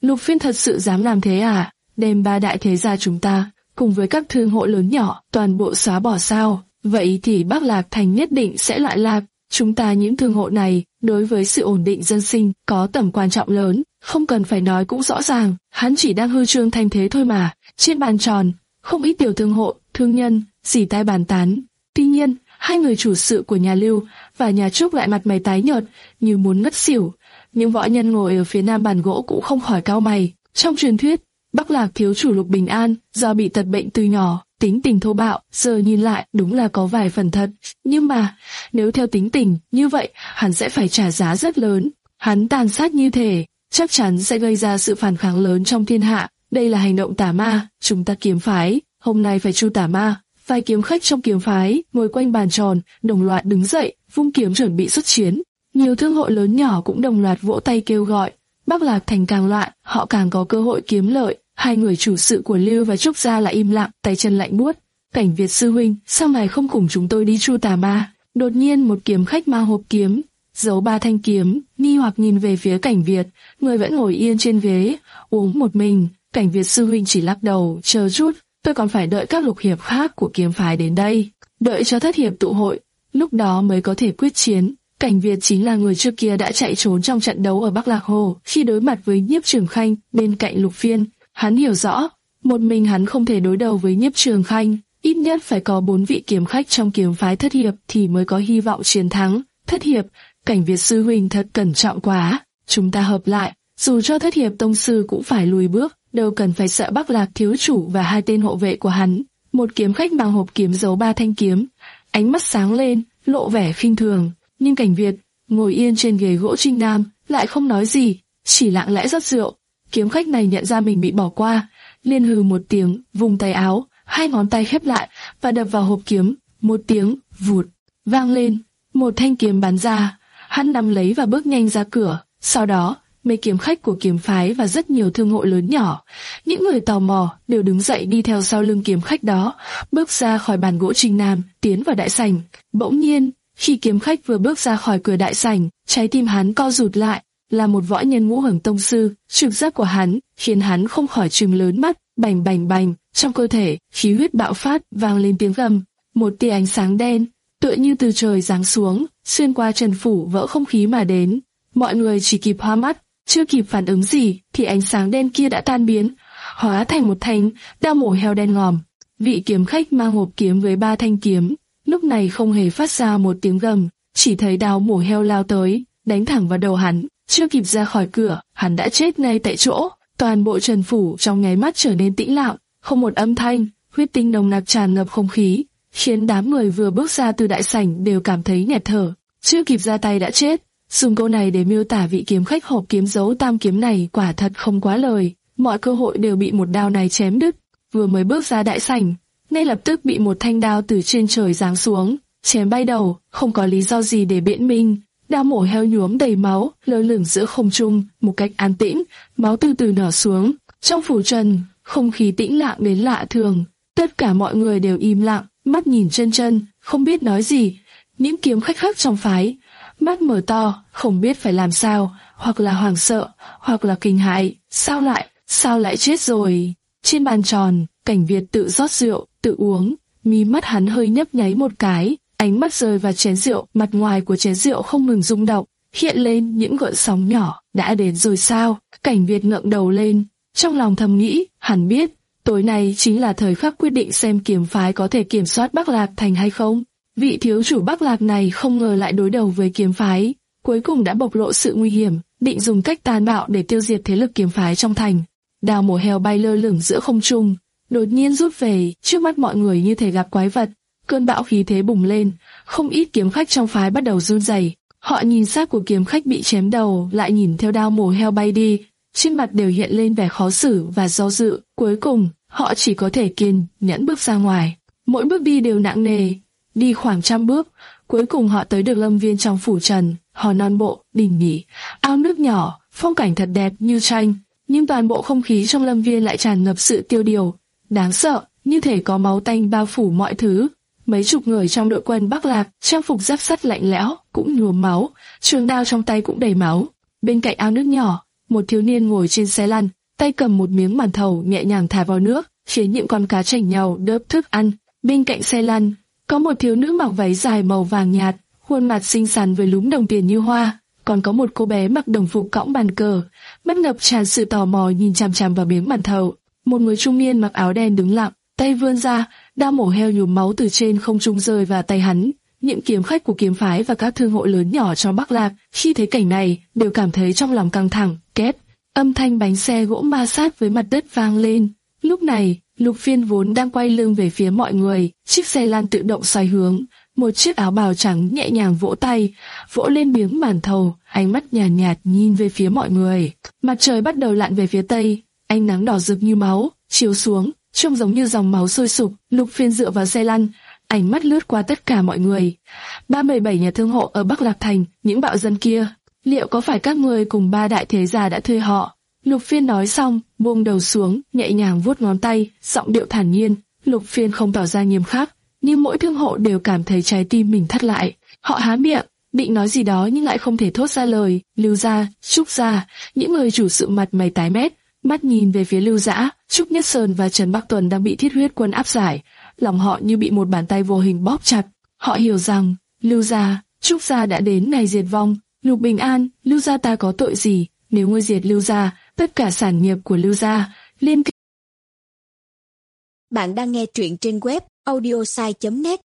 Lục Phiên thật sự dám làm thế à? Đem ba đại thế gia chúng ta, cùng với các thương hộ lớn nhỏ, toàn bộ xóa bỏ sao? Vậy thì Bắc Lạc Thành nhất định sẽ loạn lạc. Chúng ta những thương hộ này, đối với sự ổn định dân sinh, có tầm quan trọng lớn, không cần phải nói cũng rõ ràng, hắn chỉ đang hư trương thanh thế thôi mà. Trên bàn tròn, không ít tiểu thương hộ, thương nhân, dì tai bàn tán. Tuy nhiên, hai người chủ sự của nhà Lưu và nhà Trúc lại mặt mày tái nhợt, như muốn ngất xỉu. Những võ nhân ngồi ở phía nam bàn gỗ cũng không khỏi cau mày. Trong truyền thuyết, Bắc Lạc thiếu chủ Lục Bình An do bị tật bệnh từ nhỏ, tính tình thô bạo, giờ nhìn lại đúng là có vài phần thật. Nhưng mà, nếu theo tính tình như vậy, hắn sẽ phải trả giá rất lớn. Hắn tàn sát như thể, chắc chắn sẽ gây ra sự phản kháng lớn trong thiên hạ. Đây là hành động tà ma, chúng ta kiếm phái, hôm nay phải tru tà ma. Vài kiếm khách trong kiếm phái ngồi quanh bàn tròn, đồng loạt đứng dậy, vung kiếm chuẩn bị xuất chiến. Nhiều thương hội lớn nhỏ cũng đồng loạt vỗ tay kêu gọi. Bắc Lạc Thành càng loạn, họ càng có cơ hội kiếm lợi. Hai người chủ sự của Lưu và Trúc gia lại im lặng, tay chân lạnh buốt. Cảnh Việt sư huynh, sao ngài không cùng chúng tôi đi tru tà ma? Đột nhiên một kiếm khách mang hộp kiếm, giấu ba thanh kiếm, nghi hoặc nhìn về phía Cảnh Việt, người vẫn ngồi yên trên ghế, uống một mình. Cảnh Việt sư huynh chỉ lắc đầu, chờ chút, tôi còn phải đợi các lục hiệp khác của kiếm phái đến đây, đợi cho thất hiệp tụ hội, lúc đó mới có thể quyết chiến. Cảnh Việt chính là người trước kia đã chạy trốn trong trận đấu ở Bắc Lạc Hồ, khi đối mặt với Nhiếp Trường Khanh bên cạnh Lục Phiên. Hắn hiểu rõ, một mình hắn không thể đối đầu với Nhiếp Trường Khanh, ít nhất phải có bốn vị kiếm khách trong kiếm phái thất hiệp thì mới có hy vọng chiến thắng. Thất hiệp, Cảnh Việt sư huynh thật cẩn trọng quá, chúng ta hợp lại, dù cho thất hiệp tông sư cũng phải lùi bước, đâu cần phải sợ Bắc Lạc thiếu chủ và hai tên hộ vệ của hắn. Một kiếm khách mang hộp kiếm giấu ba thanh kiếm, ánh mắt sáng lên, lộ vẻ khinh thường, nhưng Cảnh Việt ngồi yên trên ghế gỗ trinh nam lại không nói gì, chỉ lặng lẽ rót rượu. Kiếm khách này nhận ra mình bị bỏ qua, liền hừ một tiếng, vùng tay áo, hai ngón tay khép lại và đập vào hộp kiếm, một tiếng vụt vang lên, một thanh kiếm bắn ra, hắn nắm lấy và bước nhanh ra cửa. Sau đó, mấy kiếm khách của kiếm phái và rất nhiều thương hội lớn nhỏ, những người tò mò đều đứng dậy đi theo sau lưng kiếm khách đó, bước ra khỏi bàn gỗ trinh nam, tiến vào đại sảnh. Bỗng nhiên, khi kiếm khách vừa bước ra khỏi cửa đại sảnh, trái tim hắn co rụt lại. Là một võ nhân ngũ hưởng tông sư, trực giác của hắn khiến hắn không khỏi trừng lớn mắt. Bành bành bành, trong cơ thể khí huyết bạo phát, vang lên tiếng gầm. Một tia ánh sáng đen tựa như từ trời giáng xuống, xuyên qua trần phủ vỡ không khí mà đến. Mọi người chỉ kịp hoa mắt, chưa kịp phản ứng gì thì ánh sáng đen kia đã tan biến, hóa thành một thanh đao mổ heo đen ngòm. Vị kiếm khách mang hộp kiếm với ba thanh kiếm lúc này không hề phát ra một tiếng gầm, chỉ thấy đao mổ heo lao tới, đánh thẳng vào đầu hắn. Chưa kịp ra khỏi cửa, hắn đã chết ngay tại chỗ. Toàn bộ trần phủ trong nháy mắt trở nên tĩnh lặng, không một âm thanh, huyết tinh nồng nặc tràn ngập không khí, khiến đám người vừa bước ra từ đại sảnh đều cảm thấy nghẹt thở. Chưa kịp ra tay đã chết. Dùng câu này để miêu tả vị kiếm khách hộp kiếm giấu tam kiếm này quả thật không quá lời. Mọi cơ hội đều bị một đao này chém đứt. Vừa mới bước ra đại sảnh, ngay lập tức bị một thanh đao từ trên trời giáng xuống, chém bay đầu, không có lý do gì để biện minh. Đao mổ heo nhuốm đầy máu, lơ lửng giữa không trung, một cách an tĩnh, máu từ từ nhỏ xuống. Trong phủ trần, không khí tĩnh lặng đến lạ thường. Tất cả mọi người đều im lặng, mắt nhìn chân chân, không biết nói gì. Những kiếm khách khác trong phái, mắt mở to, không biết phải làm sao, hoặc là hoảng sợ, hoặc là kinh hãi. Sao lại, sao lại chết rồi? Trên bàn tròn, Cảnh Việt tự rót rượu, tự uống, mí mắt hắn hơi nhấp nháy một cái. Ánh mắt rơi vào chén rượu, mặt ngoài của chén rượu không ngừng rung động, hiện lên những gợn sóng nhỏ. Đã đến rồi sao? Cảnh Việt ngẩng đầu lên, trong lòng thầm nghĩ, hắn biết, tối nay chính là thời khắc quyết định xem kiếm phái có thể kiểm soát Bắc Lạc Thành hay không. Vị thiếu chủ Bắc Lạc này không ngờ lại đối đầu với kiếm phái, cuối cùng đã bộc lộ sự nguy hiểm, định dùng cách tàn bạo để tiêu diệt thế lực kiếm phái trong thành. Đao mổ heo bay lơ lửng giữa không trung, đột nhiên rút về, trước mắt mọi người như thể gặp quái vật. Cơn bão khí thế bùng lên, không ít kiếm khách trong phái bắt đầu run rẩy. Họ nhìn xác của kiếm khách bị chém đầu, lại nhìn theo đao mổ heo bay đi, trên mặt đều hiện lên vẻ khó xử và do dự. Cuối cùng, họ chỉ có thể kiên nhẫn bước ra ngoài. Mỗi bước đi đều nặng nề, đi khoảng trăm bước, cuối cùng họ tới được lâm viên trong phủ trần. Hò non bộ, đình nghỉ, ao nước nhỏ, phong cảnh thật đẹp như tranh, nhưng toàn bộ không khí trong lâm viên lại tràn ngập sự tiêu điều, đáng sợ, như thể có máu tanh bao phủ mọi thứ. Mấy chục người trong đội quân Bắc Lạc, trang phục giáp sắt lạnh lẽo, cũng nhuốm máu, trường đao trong tay cũng đầy máu. Bên cạnh ao nước nhỏ, một thiếu niên ngồi trên xe lăn, tay cầm một miếng màn thầu nhẹ nhàng thả vào nước, khiến những con cá chảnh nhau đớp thức ăn. Bên cạnh xe lăn, có một thiếu nữ mặc váy dài màu vàng nhạt, khuôn mặt xinh xắn với lúm đồng tiền như hoa. Còn có một cô bé mặc đồng phục cõng bàn cờ, mắt ngập tràn sự tò mò nhìn chằm chằm vào miếng màn thầu. Một người trung niên mặc áo đen đứng lặng, tay vươn ra, đao mổ heo nhuốm máu từ trên không trung rơi vào tay hắn. Những kiếm khách của kiếm phái và các thương hội lớn nhỏ trong Bắc Lạc khi thấy cảnh này đều cảm thấy trong lòng căng thẳng. Két, âm thanh bánh xe gỗ ma sát với mặt đất vang lên. Lúc này, Lục Phiên vốn đang quay lưng về phía mọi người, chiếc xe lan tự động xoay hướng. Một chiếc áo bào trắng nhẹ nhàng vỗ tay, vỗ lên miếng màn thầu, ánh mắt nhàn nhạt, nhạt nhìn về phía mọi người. Mặt trời bắt đầu lặn về phía tây, ánh nắng đỏ rực như máu chiếu xuống, trông giống như dòng máu sôi sục. Lục Phiên dựa vào xe lăn, ánh mắt lướt qua tất cả mọi người. ba mươi bảy nhà thương hộ ở Bắc Lạc Thành, những bạo dân kia, liệu có phải các ngươi cùng ba đại thế gia đã thuê họ? Lục Phiên nói xong, buông đầu xuống, nhẹ nhàng vuốt ngón tay, giọng điệu thản nhiên. Lục Phiên không tỏ ra nghiêm khắc, nhưng mỗi thương hộ đều cảm thấy trái tim mình thắt lại. Họ há miệng, định nói gì đó nhưng lại không thể thốt ra lời. Lưu gia, Trúc gia, những người chủ sự mặt mày tái mét, mắt nhìn về phía Lưu Dã, Trúc Nhất Sơn và Trần Bắc Tuần đang bị Thiết Huyết Quân áp giải, lòng họ như bị một bàn tay vô hình bóp chặt. Họ hiểu rằng Lưu gia, Trúc gia đã đến ngày diệt vong. Lục Bình An, Lưu gia ta có tội gì? Nếu ngươi diệt Lưu gia, tất cả sản nghiệp của Lưu gia liên kết. Bạn đang nghe truyện trên web audiosai chấm net.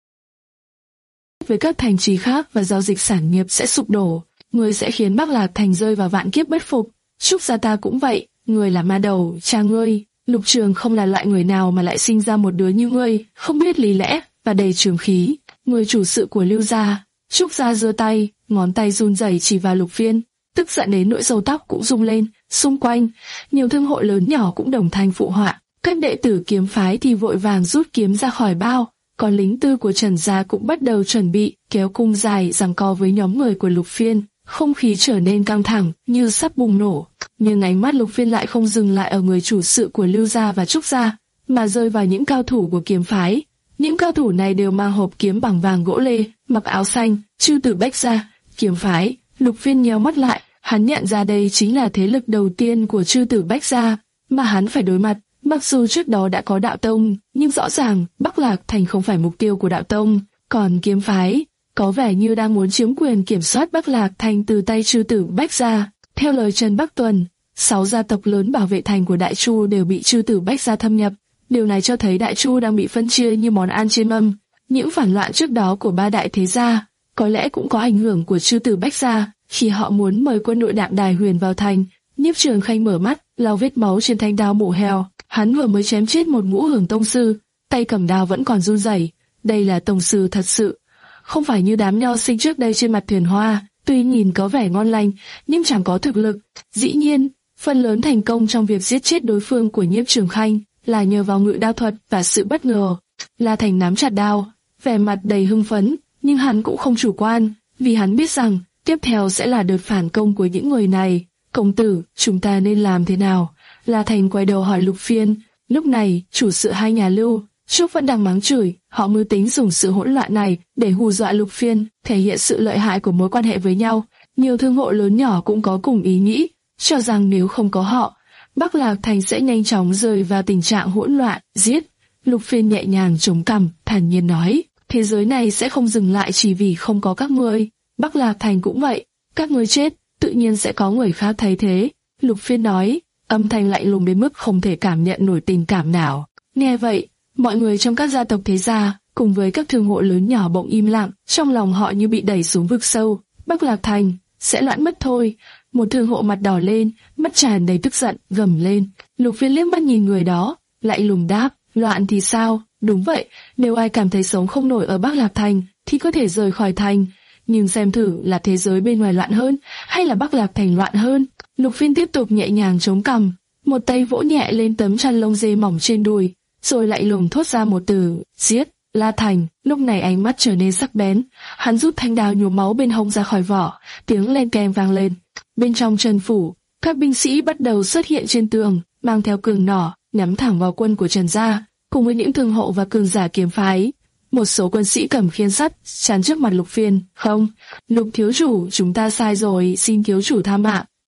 Với các thành trì khác và giao dịch sản nghiệp sẽ sụp đổ, ngươi sẽ khiến Bắc Lạc Thành rơi vào vạn kiếp bất phục. Trúc gia ta cũng vậy, ngươi là ma đầu, cha ngươi. Lục Trường không là loại người nào mà lại sinh ra một đứa như ngươi, không biết lý lẽ và đầy trường khí. Người chủ sự của Lưu gia. Trúc gia giơ tay, ngón tay run rẩy chỉ vào Lục Phiên, tức giận đến nỗi râu tóc cũng rung lên. Xung quanh, nhiều thương hội lớn nhỏ cũng đồng thanh phụ họa. Các đệ tử kiếm phái thì vội vàng rút kiếm ra khỏi bao, còn lính tư của Trần gia cũng bắt đầu chuẩn bị kéo cung dài giằng co với nhóm người của Lục Phiên. Không khí trở nên căng thẳng như sắp bùng nổ, nhưng ánh mắt Lục Phiên lại không dừng lại ở người chủ sự của Lưu gia và Trúc gia, mà rơi vào những cao thủ của kiếm phái. Những cao thủ này đều mang hộp kiếm bằng vàng gỗ lê, mặc áo xanh, Chư Tử Bách gia, kiếm phái. Lục Phiên nheo mắt lại, hắn nhận ra đây chính là thế lực đầu tiên của Chư Tử Bách gia mà hắn phải đối mặt. Mặc dù trước đó đã có đạo tông, nhưng rõ ràng Bắc Lạc Thành không phải mục tiêu của đạo tông, còn kiếm phái có vẻ như đang muốn chiếm quyền kiểm soát Bắc Lạc Thành từ tay Chư Tử Bách gia. Theo lời Trần Bắc Tuần, sáu gia tộc lớn bảo vệ thành của Đại Chu đều bị Chư Tử Bách gia thâm nhập. Điều này cho thấy Đại Chu đang bị phân chia như món ăn trên mâm. Những phản loạn trước đó của ba đại thế gia có lẽ cũng có ảnh hưởng của Chư Tử Bách gia khi họ muốn mời quân nội Đạm Đài Huyền vào thành. Nhiếp Trường Khanh mở mắt, lau vết máu trên thanh đao mổ heo. Hắn vừa mới chém chết một ngũ hưởng tông sư, tay cầm đao vẫn còn run rẩy. Đây là tông sư thật sự, không phải như đám nho sinh trước đây trên mặt thuyền hoa, tuy nhìn có vẻ ngon lành nhưng chẳng có thực lực. Dĩ nhiên, phần lớn thành công trong việc giết chết đối phương của Nhiếp Trường Khanh là nhờ vào ngự đao thuật và sự bất ngờ. La Thành nắm chặt đao, vẻ mặt đầy hưng phấn, nhưng hắn cũng không chủ quan, vì hắn biết rằng tiếp theo sẽ là đợt phản công của những người này. Công tử, chúng ta nên làm thế nào? La Thành quay đầu hỏi Lục Phiên. Lúc này, chủ sự hai nhà Lưu, Trúc vẫn đang mắng chửi, họ mưu tính dùng sự hỗn loạn này để hù dọa Lục Phiên, thể hiện sự lợi hại của mối quan hệ với nhau. Nhiều thương hộ lớn nhỏ cũng có cùng ý nghĩ, cho rằng nếu không có họ, Bắc Lạc Thành sẽ nhanh chóng rơi vào tình trạng hỗn loạn, giết. Lục Phiên nhẹ nhàng chống cằm, thản nhiên nói, thế giới này sẽ không dừng lại chỉ vì không có các ngươi. Bắc Lạc Thành cũng vậy, các ngươi chết, tự nhiên sẽ có người khác thay thế. Lục Phiên nói, âm thanh lạnh lùng đến mức không thể cảm nhận nổi tình cảm nào. Nghe vậy, mọi người trong các gia tộc thế gia, cùng với các thương hộ lớn nhỏ bỗng im lặng, trong lòng họ như bị đẩy xuống vực sâu. Bắc Lạc Thành sẽ loạn mất thôi. Một thương hộ mặt đỏ lên, mắt tràn đầy tức giận, gầm lên. Lục Phiên liếc mắt nhìn người đó, lạnh lùng đáp, loạn thì sao? Đúng vậy, nếu ai cảm thấy sống không nổi ở Bắc Lạc Thành, thì có thể rời khỏi thành. Nhưng xem thử là thế giới bên ngoài loạn hơn, hay là Bắc Lạc Thành loạn hơn. Lục Phiên tiếp tục nhẹ nhàng chống cằm, một tay vỗ nhẹ lên tấm chăn lông dê mỏng trên đùi, rồi lại lùng thốt ra một từ, giết. La Thành, lúc này ánh mắt trở nên sắc bén, hắn rút thanh đao nhuốm máu bên hông ra khỏi vỏ, tiếng len keng vang lên. Bên trong Trần phủ, các binh sĩ bắt đầu xuất hiện trên tường, mang theo cường nỏ, nhắm thẳng vào quân của Trần gia, cùng với những thương hộ và cường giả kiếm phái. Một số quân sĩ cầm khiên sắt chắn trước mặt Lục Phiên. Không, Lục thiếu chủ, chúng ta sai rồi, xin thiếu chủ tha mạng.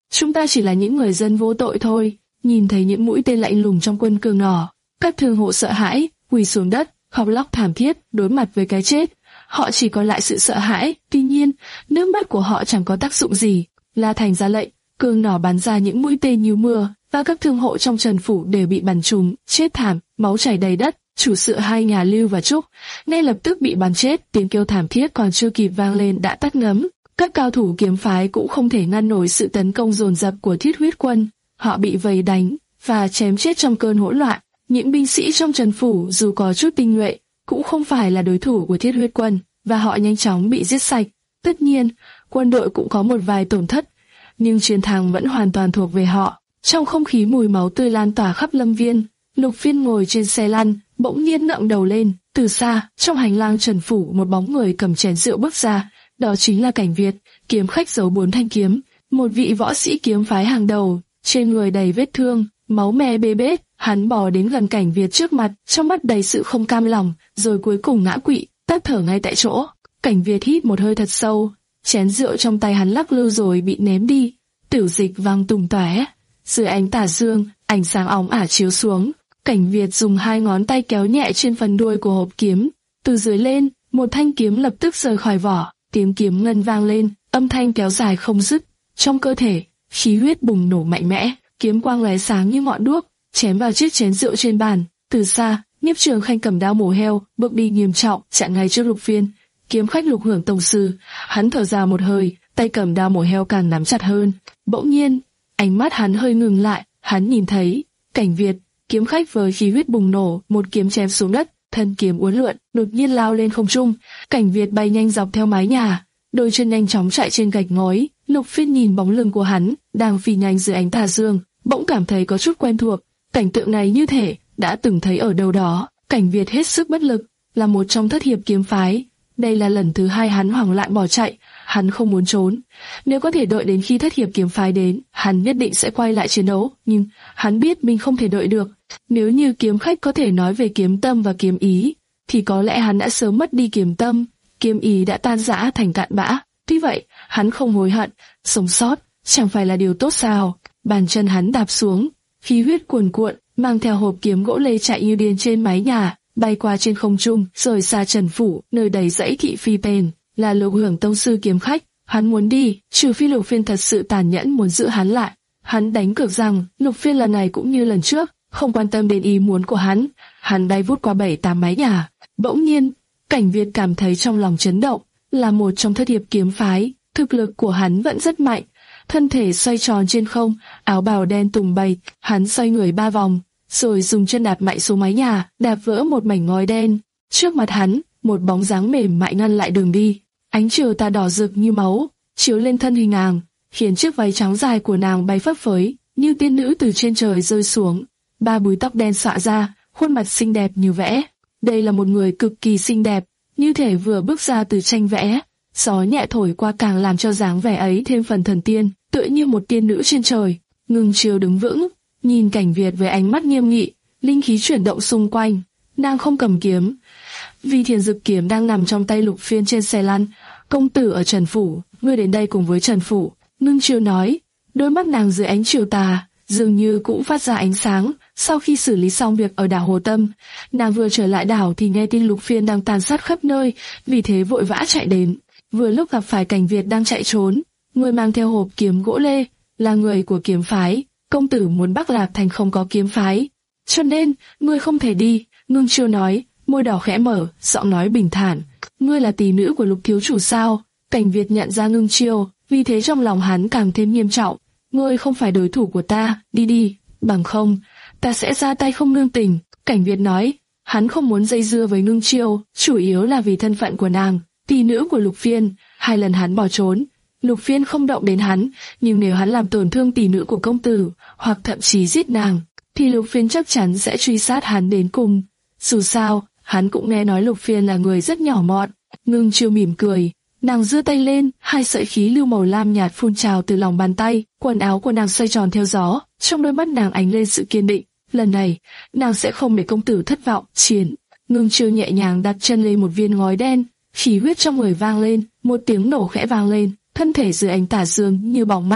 chúng ta chỉ là những người dân vô tội thôi. Nhìn thấy những mũi tên lạnh lùng trong quân cờ nỏ, các thương hộ sợ hãi, quỳ xuống đất, khóc lóc thảm thiết, đối mặt với cái chết. Họ chỉ còn lại sự sợ hãi, tuy nhiên, nước mắt của họ chẳng có tác dụng gì. La Thành ra lệnh, cương nỏ bắn ra những mũi tên như mưa, và các thương hộ trong Trần phủ đều bị bắn trúng, chết thảm, máu chảy đầy đất. Chủ sự hai nhà Lưu và Trúc ngay lập tức bị bắn chết, tiếng kêu thảm thiết còn chưa kịp vang lên đã tắt ngấm. Các cao thủ kiếm phái cũng không thể ngăn nổi sự tấn công dồn dập của Thiết Huyết quân. Họ bị vây đánh và chém chết trong cơn hỗn loạn. Những binh sĩ trong Trần phủ dù có chút tinh nhuệ cũng không phải là đối thủ của Thiết Huyết quân, và họ nhanh chóng bị giết sạch. Tất nhiên, quân đội cũng có một vài tổn thất, nhưng chiến thắng vẫn hoàn toàn thuộc về họ. Trong không khí mùi máu tươi lan tỏa khắp lâm viên, Lục Phiên ngồi trên xe lăn, bỗng nhiên ngẩng đầu lên. Từ xa, trong hành lang Trần phủ, một bóng người cầm chén rượu bước ra. Đó chính là Cảnh Việt, kiếm khách giấu bốn thanh kiếm, một vị võ sĩ kiếm phái hàng đầu, trên người đầy vết thương, máu me bê bết. Hắn bò đến gần Cảnh Việt trước mặt, trong mắt đầy sự không cam lòng, rồi cuối cùng ngã quỵ, tắt thở ngay tại chỗ. Cảnh Việt hít một hơi thật sâu, chén rượu trong tay hắn lắc lư rồi bị ném đi, tiểu dịch văng tung tóe. Dưới ánh tà dương, ánh sáng óng ả chiếu xuống. Cảnh Việt dùng hai ngón tay kéo nhẹ trên phần đuôi của hộp kiếm, từ dưới lên, một thanh kiếm lập tức rời khỏi vỏ, tiếng kiếm ngân vang lên, âm thanh kéo dài không dứt. Trong cơ thể, khí huyết bùng nổ mạnh mẽ, kiếm quang lóe sáng như ngọn đuốc, chém vào chiếc chén rượu trên bàn. Từ xa, Nhiếp Trường Khanh cầm đao mổ heo, bước đi nghiêm trọng, chặn ngay trước Lục Phiên. Kiếm khách Lục Hưởng tổng sư, hắn thở ra một hơi, tay cầm đao mổ heo càng nắm chặt hơn. Bỗng nhiên, ánh mắt hắn hơi ngừng lại, hắn nhìn thấy Cảnh Việt, kiếm khách với khí huyết bùng nổ, một kiếm chém xuống đất, thân kiếm uốn lượn, đột nhiên lao lên không trung. Cảnh Việt bay nhanh dọc theo mái nhà, đôi chân nhanh chóng chạy trên gạch ngói. Lục Phiên nhìn bóng lưng của hắn đang phi nhanh dưới ánh tà dương, bỗng cảm thấy có chút quen thuộc. Cảnh tượng này như thể đã từng thấy ở đâu đó. Cảnh Việt hết sức bất lực, là một trong thất hiệp kiếm phái. Đây là lần thứ hai hắn hoảng loạn bỏ chạy. Hắn không muốn trốn. Nếu có thể đợi đến khi thất hiệp kiếm phái đến, hắn nhất định sẽ quay lại chiến đấu. Nhưng hắn biết mình không thể đợi được. Nếu như kiếm khách có thể nói về kiếm tâm và kiếm ý, thì có lẽ hắn đã sớm mất đi kiếm tâm. Kiếm ý đã tan rã thành cạn bã. Tuy vậy, hắn không hối hận. Sống sót chẳng phải là điều tốt sao? Bàn chân hắn đạp xuống, khí huyết cuồn cuộn, mang theo hộp kiếm gỗ lê chạy như điên trên mái nhà, bay qua trên không trung, rời xa Trần phủ, nơi đầy dãy thị phi pèn. Là Lục Hưởng tông sư kiếm khách, hắn muốn đi, trừ phi Lục Phiên thật sự tàn nhẫn muốn giữ hắn lại. Hắn đánh cược rằng Lục Phiên lần này cũng như lần trước, không quan tâm đến ý muốn của hắn. Hắn bay vút qua bảy tám mái nhà. Bỗng nhiên, Cảnh Việt cảm thấy trong lòng chấn động. Là một trong thất hiệp kiếm phái, thực lực của hắn vẫn rất mạnh. Thân thể xoay tròn trên không, áo bào đen tung bay, hắn xoay người ba vòng, rồi dùng chân đạp mạnh xuống mái nhà, đạp vỡ một mảnh ngói đen. Trước mặt hắn, một bóng dáng mềm mại ngăn lại đường đi. Ánh chiều tà đỏ rực như máu, chiếu lên thân hình nàng, khiến chiếc váy trắng dài của nàng bay phấp phới, như tiên nữ từ trên trời rơi xuống. Ba búi tóc đen xõa ra, khuôn mặt xinh đẹp như vẽ. Đây là một người cực kỳ xinh đẹp, như thể vừa bước ra từ tranh vẽ. Gió nhẹ thổi qua càng làm cho dáng vẻ ấy thêm phần thần tiên, tựa như một tiên nữ trên trời. Ngưng Chiêu đứng vững, nhìn Cảnh Việt với ánh mắt nghiêm nghị, linh khí chuyển động xung quanh. Nàng không cầm kiếm, vì Thiền Dực kiếm đang nằm trong tay Lục Phiên trên xe lăn. Công tử ở Trần phủ, ngươi đến đây cùng với Trần phủ. Ngưng Chiêu nói, đôi mắt nàng dưới ánh chiều tà dường như cũng phát ra ánh sáng. Sau khi xử lý xong việc ở đảo Hồ Tâm, nàng vừa trở lại đảo thì nghe tin Lục Phiên đang tàn sát khắp nơi, vì thế vội vã chạy đến. Vừa lúc gặp phải Cảnh Việt đang chạy trốn, người mang theo hộp kiếm gỗ lê, là người của kiếm phái. Công tử muốn Bắc Lạc Thành không có kiếm phái, cho nên ngươi không thể đi. Ngưng Chiêu nói, môi đỏ khẽ mở, giọng nói bình thản. Ngươi là tỷ nữ của Lục thiếu chủ sao? Cảnh Việt nhận ra Ngưng Chiêu, vì thế trong lòng hắn càng thêm nghiêm trọng. Ngươi không phải đối thủ của ta, đi đi, bằng không ta sẽ ra tay không nương tình. Cảnh Việt nói, hắn không muốn dây dưa với Ngưng Chiêu, chủ yếu là vì thân phận của nàng, tỷ nữ của Lục Phiên. Hai lần hắn bỏ trốn, Lục Phiên không động đến hắn, nhưng nếu hắn làm tổn thương tỷ nữ của công tử, hoặc thậm chí giết nàng, thì Lục Phiên chắc chắn sẽ truy sát hắn đến cùng. Dù sao, hắn cũng nghe nói Lục Phiên là người rất nhỏ mọn. Ngưng Chiêu mỉm cười, nàng giơ tay lên, hai sợi khí lưu màu lam nhạt phun trào từ lòng bàn tay, quần áo của nàng xoay tròn theo gió, trong đôi mắt nàng ánh lên sự kiên định. Lần này, nàng sẽ không để công tử thất vọng. Chiến. Ngưng Chiêu nhẹ nhàng đặt chân lên một viên ngói đen, khí huyết trong người vang lên, một tiếng nổ khẽ vang lên, thân thể dưới ánh tà dương như bóng ma.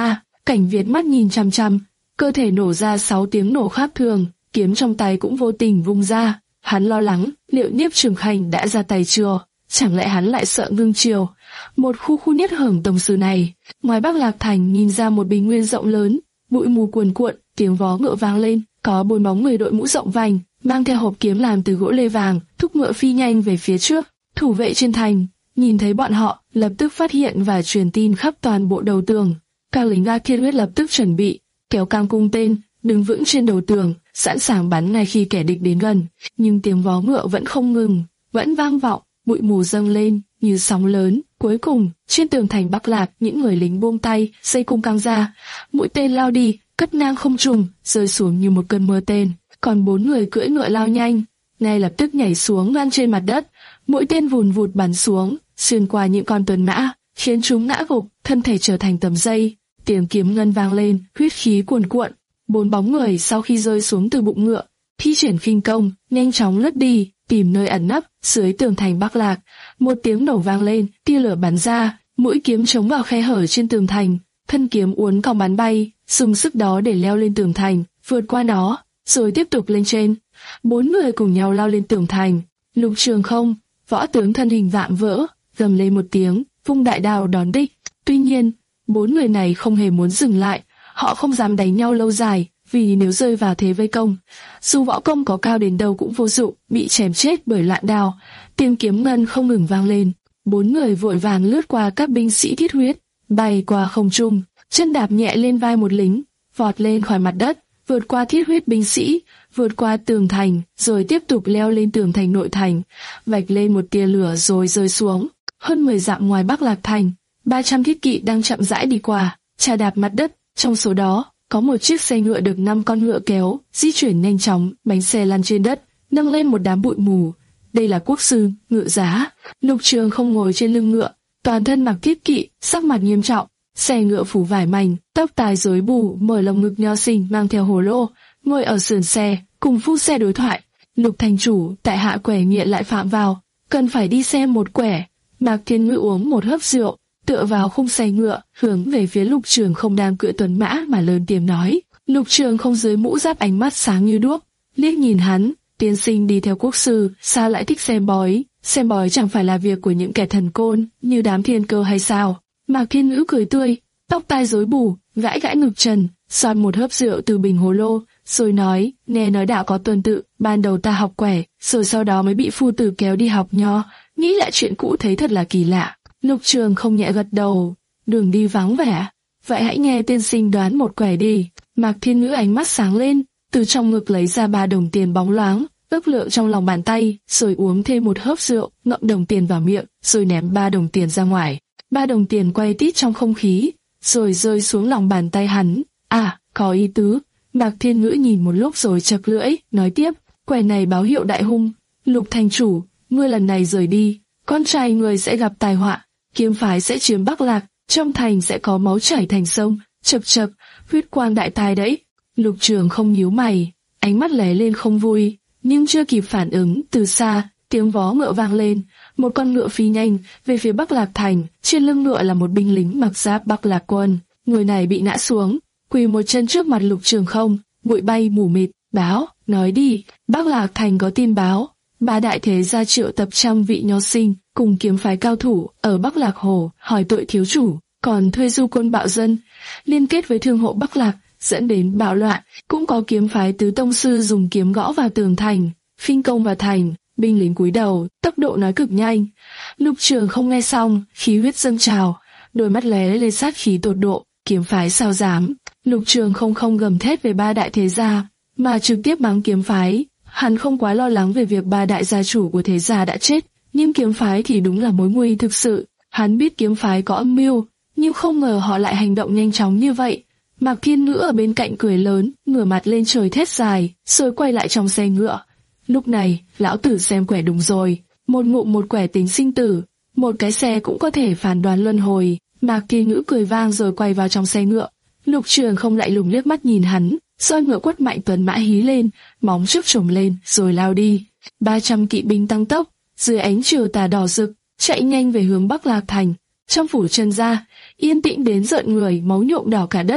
Cảnh Việt mắt nhìn chằm chằm, cơ thể nổ ra sáu tiếng nổ khác thường, kiếm trong tay cũng vô tình vung ra. Hắn lo lắng, liệu Niếp Trường Khanh đã ra tay chưa? Chẳng lẽ hắn lại sợ ngưng chiều? Một khu khu nhất hưởng tổng sư này. Ngoài Bắc Lạc Thành nhìn ra một bình nguyên rộng lớn, bụi mù cuồn cuộn, tiếng vó ngựa vang lên, có bốn bóng người đội mũ rộng vành, mang theo hộp kiếm làm từ gỗ lê vàng, thúc ngựa phi nhanh về phía trước. Thủ vệ trên thành nhìn thấy bọn họ, lập tức phát hiện và truyền tin khắp toàn bộ đầu tường. Các lính ga kiên quyết lập tức chuẩn bị, kéo căng cung tên, đứng vững trên đầu tường, sẵn sàng bắn ngay khi kẻ địch đến gần. Nhưng tiếng vó ngựa vẫn không ngừng, vẫn vang vọng, bụi mù dâng lên như sóng lớn. Cuối cùng, trên tường thành Bắc Lạc, những người lính buông tay, dây cung căng ra, mũi tên lao đi, cất ngang không trung, rơi xuống như một cơn mưa tên. Còn bốn người cưỡi ngựa lao nhanh, ngay lập tức nhảy xuống lăn trên mặt đất, mũi tên vùn vụt bắn xuống, xuyên qua những con tuần mã, khiến chúng ngã gục, thân thể trở thành tấm dây. Tiếng kiếm ngân vang lên, huyết khí cuồn cuộn. Bốn bóng người sau khi rơi xuống từ bụng ngựa, thi triển khinh công, nhanh chóng lướt đi, tìm nơi ẩn nấp dưới tường thành Bắc Lạc. Một tiếng nổ vang lên, tia lửa bắn ra, mũi kiếm chống vào khe hở trên tường thành, thân kiếm uốn cong bắn bay, dùng sức đó để leo lên tường thành, vượt qua nó, rồi tiếp tục lên trên. Bốn người cùng nhau lao lên tường thành. Lục Trường Không, võ tướng thân hình vạm vỡ, gầm lên một tiếng, vung đại đao đón địch. Tuy nhiên, bốn người này không hề muốn dừng lại, họ không dám đánh nhau lâu dài, vì nếu rơi vào thế vây công, dù võ công có cao đến đâu cũng vô dụng, bị chém chết bởi loạn đao. Tiếng kiếm ngân không ngừng vang lên, bốn người vội vàng lướt qua các binh sĩ thiết huyết, bay qua không trung, chân đạp nhẹ lên vai một lính, vọt lên khỏi mặt đất, vượt qua thiết huyết binh sĩ, vượt qua tường thành, rồi tiếp tục leo lên tường thành nội thành, vạch lên một tia lửa rồi rơi xuống. Hơn mười dặm ngoài Bắc Lạc Thành, ba trăm thiết kỵ đang chậm rãi đi qua, chà đạp mặt đất. Trong số đó, có một chiếc xe ngựa được năm con ngựa kéo, di chuyển nhanh chóng, bánh xe lăn trên đất, nâng lên một đám bụi mù. Đây là quốc sư, ngựa giá. Lục Trường Không ngồi trên lưng ngựa, toàn thân mặc thiết kỵ, sắc mặt nghiêm trọng. Xe ngựa phủ vải mảnh, tóc tai rối bù, mở lồng ngực nho xinh mang theo hồ lô, ngồi ở sườn xe, cùng phu xe đối thoại. Lục thành chủ, tại hạ quẻ nghiện lại phạm vào, cần phải đi xem một quẻ. Mạc Thiên Ngữ uống một hớp rượu, tựa vào khung xe ngựa, hướng về phía Lục Trường Không đang cưỡi tuấn mã mà lớn tiếng nói. Lục Trường Không dưới mũ giáp ánh mắt sáng như đuốc, liếc nhìn hắn, tiên sinh đi theo quốc sư, sao lại thích xem bói? Xem bói chẳng phải là việc của những kẻ thần côn như đám thiên cơ hay sao? Mạc Thiên Ngữ cười tươi, tóc tai rối bù, gãi gãi ngực trần, xoát một hớp rượu từ bình hồ lô, rồi nói, nghe nói đạo có tuần tự, ban đầu ta học quẻ, rồi sau đó mới bị phu tử kéo đi học nho, nghĩ lại chuyện cũ thấy thật là kỳ lạ. Lục Trường Không nhẹ gật đầu, đường đi vắng vẻ, vậy hãy nghe tiên sinh đoán một quẻ đi. Mạc Thiên Ngữ ánh mắt sáng lên, từ trong ngực lấy ra ba đồng tiền bóng loáng, ước lượng trong lòng bàn tay, rồi uống thêm một hớp rượu, ngậm đồng tiền vào miệng, rồi ném ba đồng tiền ra ngoài. Ba đồng tiền quay tít trong không khí, rồi rơi xuống lòng bàn tay hắn. À, có ý tứ. Mạc Thiên Ngữ nhìn một lúc rồi chật lưỡi, nói tiếp, quẻ này báo hiệu đại hung. Lục thành chủ, ngươi lần này rời đi, con trai người sẽ gặp tai họa, kiếm phái sẽ chiếm Bắc Lạc, trong thành sẽ có máu chảy thành sông, chập chập, huyết quang đại tai đấy. Lục Trường Không nhíu mày, ánh mắt lóe lên không vui, nhưng chưa kịp phản ứng, từ xa, tiếng vó ngựa vang lên, một con ngựa phi nhanh về phía Bắc Lạc Thành, trên lưng ngựa là một binh lính mặc giáp Bắc Lạc quân. Người này bị ngã xuống, quỳ một chân trước mặt Lục Trường Không, bụi bay mù mịt. Báo, nói đi. Bắc Lạc Thành có tin báo, ba đại thế gia triệu tập trăm vị nho sinh cùng kiếm phái cao thủ ở Bắc Lạc Hồ hỏi tội thiếu chủ, còn thuê du côn bạo dân, liên kết với thương hộ Bắc Lạc, dẫn đến bạo loạn. Cũng có kiếm phái tứ tông sư dùng kiếm gõ vào tường thành, phinh công vào thành. Binh lính cúi đầu, tốc độ nói cực nhanh. Lục Trường Không nghe xong, khí huyết dâng trào, đôi mắt lóe lên sát khí tột độ. Kiếm phái sao dám? Lục Trường Không không gầm thét về ba đại thế gia, mà trực tiếp mắng kiếm phái. Hắn không quá lo lắng về việc ba đại gia chủ của thế gia đã chết, nhưng kiếm phái thì đúng là mối nguy thực sự. Hắn biết kiếm phái có âm mưu, nhưng không ngờ họ lại hành động nhanh chóng như vậy. Mạc Thiên Ngữ ở bên cạnh cười lớn, ngửa mặt lên trời thét dài, rồi quay lại trong xe ngựa. Lúc này, lão tử xem quẻ đúng rồi, một ngụm một quẻ tính sinh tử, một cái xe cũng có thể phán đoán luân hồi. Mạc Thiên Ngữ cười vang rồi quay vào trong xe ngựa. Lục Trường Không lại lùng liếc mắt nhìn hắn, roi ngựa quất mạnh tuấn mã hí lên, móng trước trồm lên, rồi lao đi. Ba trăm kỵ binh tăng tốc, dưới ánh chiều tà đỏ rực, chạy nhanh về hướng Bắc Lạc Thành. Trong phủ Trần gia, yên tĩnh đến rợn người, máu nhuộm đỏ cả đất.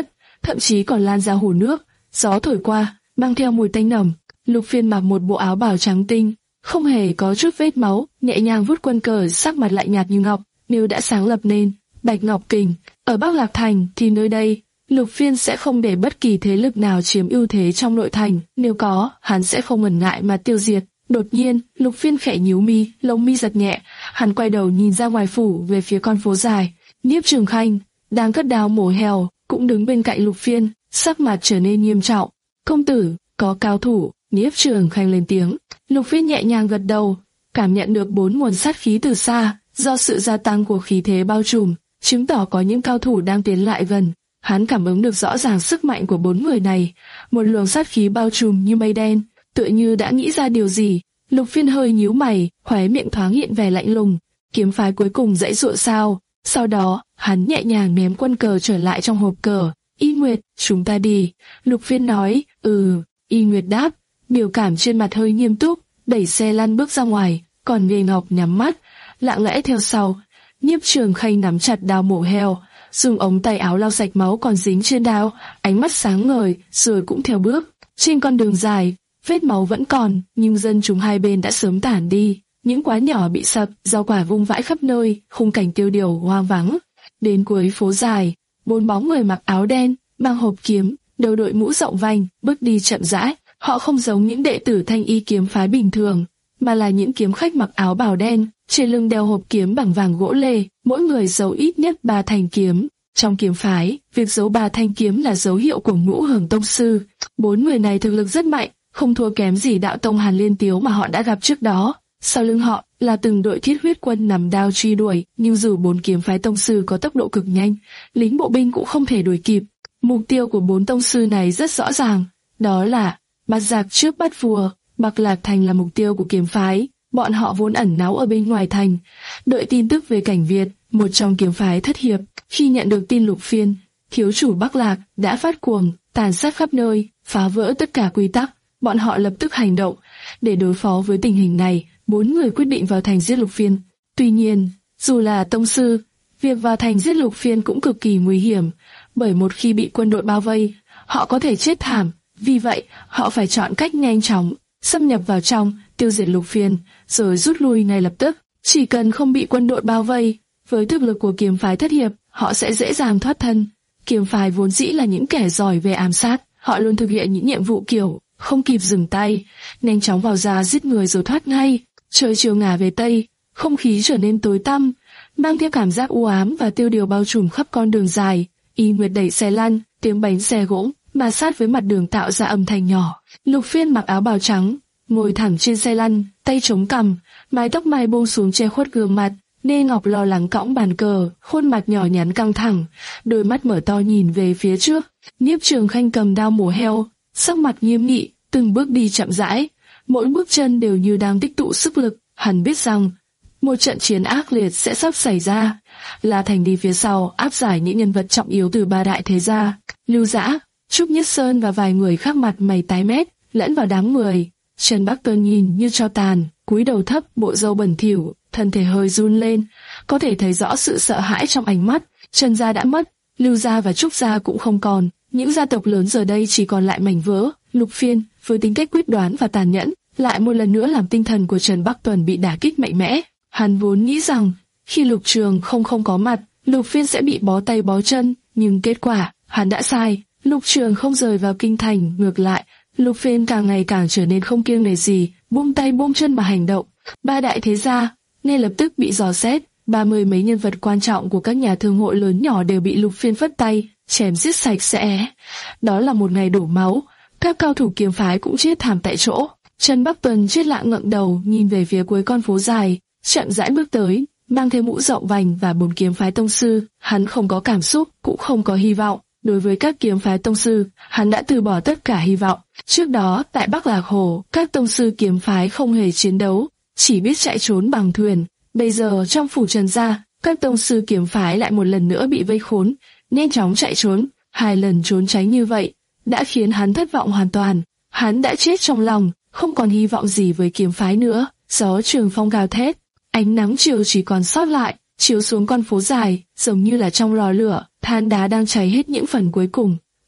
thậm chí còn lan ra hồ nước. Gió thổi qua, mang theo mùi tanh nồng. Lục Phiên mặc một bộ áo bào trắng tinh, không hề có chút vết máu, nhẹ nhàng vuốt quân cờ, sắc mặt lạnh nhạt như ngọc. Nếu đã sáng lập nên Bạch Ngọc Kình ở Bắc Lạc Thành, thì nơi đây Lục Phiên sẽ không để bất kỳ thế lực nào chiếm ưu thế trong nội thành. Nếu có, hắn sẽ không ngần ngại mà tiêu diệt. Đột nhiên, Lục Phiên khẽ nhíu mi, lông mi giật nhẹ, hắn quay đầu nhìn ra ngoài phủ về phía con phố dài. Nhiếp Trường Khanh đang cất đao mổ heo cũng đứng bên cạnh Lục Phiên, sắc mặt trở nên nghiêm trọng. Công tử, có cao thủ. Nhiếp Trường Khanh lên tiếng. Lục Phiên nhẹ nhàng gật đầu, cảm nhận được bốn nguồn sát khí từ xa, do sự gia tăng của khí thế bao trùm, chứng tỏ có những cao thủ đang tiến lại gần. Hắn cảm ứng được rõ ràng sức mạnh của bốn người này, một luồng sát khí bao trùm như mây đen, tựa như đã nghĩ ra điều gì. Lục Phiên hơi nhíu mày, khóe miệng thoáng hiện vẻ lạnh lùng. Kiếm phái cuối cùng dãy dụa sao? Sau đó, hắn nhẹ nhàng ném quân cờ trở lại trong hộp cờ. Y Nguyệt, chúng ta đi. Lục Phiên nói. Ừ. Y Nguyệt đáp, biểu cảm trên mặt hơi nghiêm túc, đẩy xe lăn bước ra ngoài, còn Nghề Ngọc nhắm mắt, lặng lẽ theo sau. Nhiếp Trường Khanh nắm chặt đao mổ heo, dùng ống tay áo lau sạch máu còn dính trên đao, ánh mắt sáng ngời, rồi cũng theo bước. Trên con đường dài, vết máu vẫn còn, nhưng dân chúng hai bên đã sớm tản đi. Những quán nhỏ bị sập, rau quả vung vãi khắp nơi, khung cảnh tiêu điều hoang vắng. Đến cuối phố dài, bốn bóng người mặc áo đen, mang hộp kiếm, đầu đội mũ rộng vành, bước đi chậm rãi. Họ không giống những đệ tử Thanh Y kiếm phái bình thường, mà là những kiếm khách mặc áo bào đen, trên lưng đeo hộp kiếm bằng vàng gỗ lê, mỗi người giấu ít nhất ba thanh kiếm. Trong kiếm phái, việc giấu ba thanh kiếm là dấu hiệu của Ngũ Hưởng tông sư. Bốn người này thực lực rất mạnh, không thua kém gì đạo tông Hàn Liên Tiếu mà họ đã gặp trước đó. Sau lưng họ là từng đội thiết huyết quân nằm đao truy đuổi, nhưng dù bốn kiếm phái tông sư có tốc độ cực nhanh, lính bộ binh cũng không thể đuổi kịp. Mục tiêu của bốn tông sư này rất rõ ràng, đó là bắt giặc trước bắt vua. Bắc Lạc Thành là mục tiêu của kiếm phái, bọn họ vốn ẩn náu ở bên ngoài thành, đợi tin tức về Cảnh Việt, một trong kiếm phái thất hiệp. Khi nhận được tin Lục Phiên, thiếu chủ Bắc Lạc, đã phát cuồng, tàn sát khắp nơi, phá vỡ tất cả quy tắc, bọn họ lập tức hành động. Để đối phó với tình hình này, bốn người quyết định vào thành giết Lục Phiên. Tuy nhiên, dù là tông sư, việc vào thành giết Lục Phiên cũng cực kỳ nguy hiểm, bởi một khi bị quân đội bao vây, họ có thể chết thảm. Vì vậy, họ phải chọn cách nhanh chóng xâm nhập vào trong, tiêu diệt Lục Phiên, rồi rút lui ngay lập tức. Chỉ cần không bị quân đội bao vây, với thực lực của kiếm phái thất hiệp, họ sẽ dễ dàng thoát thân. Kiếm phái vốn dĩ là những kẻ giỏi về ám sát, họ luôn thực hiện những nhiệm vụ kiểu không kịp dừng tay, nhanh chóng vào ra giết người rồi thoát ngay. Trời chiều ngả về tây, không khí trở nên tối tăm, mang theo cảm giác u ám và tiêu điều bao trùm khắp con đường dài. Y Nguyệt đẩy xe lăn, tiếng bánh xe gỗ mà sát với mặt đường tạo ra âm thanh nhỏ. Lục Phiên mặc áo bào trắng, ngồi thẳng trên xe lăn, tay chống cằm, mái tóc mai buông xuống che khuất gương mặt. Nghề Ngọc lo lắng cõng bàn cờ, khuôn mặt nhỏ nhắn căng thẳng, đôi mắt mở to nhìn về phía trước. Nhiếp Trường Khanh cầm đao mổ heo, sắc mặt nghiêm nghị, từng bước đi chậm rãi, mỗi bước chân đều như đang tích tụ sức lực. Hắn biết rằng một trận chiến ác liệt sẽ sắp xảy ra. La Thành đi phía sau, áp giải những nhân vật trọng yếu từ ba đại thế gia. Lưu Dã, Trúc Nhất Sơn và vài người khác mặt mày tái mét, lẫn vào đám người. Trần Bắc Tuân nhìn như tro tàn, cúi đầu thấp, bộ râu bẩn thỉu, thân thể hơi run lên, có thể thấy rõ sự sợ hãi trong ánh mắt. Trần gia đã mất, Lưu gia và Trúc gia cũng không còn, những gia tộc lớn giờ đây chỉ còn lại mảnh vỡ. Lục Phiên, với tính cách quyết đoán và tàn nhẫn, lại một lần nữa làm tinh thần của Trần Bắc Tuần bị đả kích mạnh mẽ. Hắn vốn nghĩ rằng khi Lục Trường không không có mặt, Lục Phiên sẽ bị bó tay bó chân, nhưng kết quả hắn đã sai. Lục Trường không rời vào kinh thành, ngược lại, Lục Phiên càng ngày càng trở nên không kiêng nể gì, buông tay buông chân mà hành động. Ba đại thế gia ngay lập tức bị dò xét, ba mươi mấy nhân vật quan trọng của các nhà thương hội lớn nhỏ đều bị Lục Phiên phất tay chém giết sạch sẽ. Đó là một ngày đổ máu, các cao thủ kiếm phái cũng chết thảm tại chỗ. Trần Bắc Tuần chết lặng ngẩng đầu nhìn về phía cuối con phố dài, chậm rãi bước tới, mang theo mũ rộng vành và bốn kiếm phái tông sư. Hắn không có cảm xúc, cũng không có hy vọng. Đối với các kiếm phái tông sư, hắn đã từ bỏ tất cả hy vọng. Trước đó, tại Bắc Lạc Hồ, các tông sư kiếm phái không hề chiến đấu, chỉ biết chạy trốn bằng thuyền. Bây giờ trong phủ Trần gia, các tông sư kiếm phái lại một lần nữa bị vây khốn, nhanh chóng chạy trốn. Hai lần trốn tránh như vậy đã khiến hắn thất vọng hoàn toàn. Hắn đã chết trong lòng, không còn hy vọng gì với kiếm phái nữa. Gió trường phong gào thét, ánh nắng chiều chỉ còn sót lại, chiếu xuống con phố dài, giống như là trong lò lửa, than đá đang cháy hết những phần cuối cùng.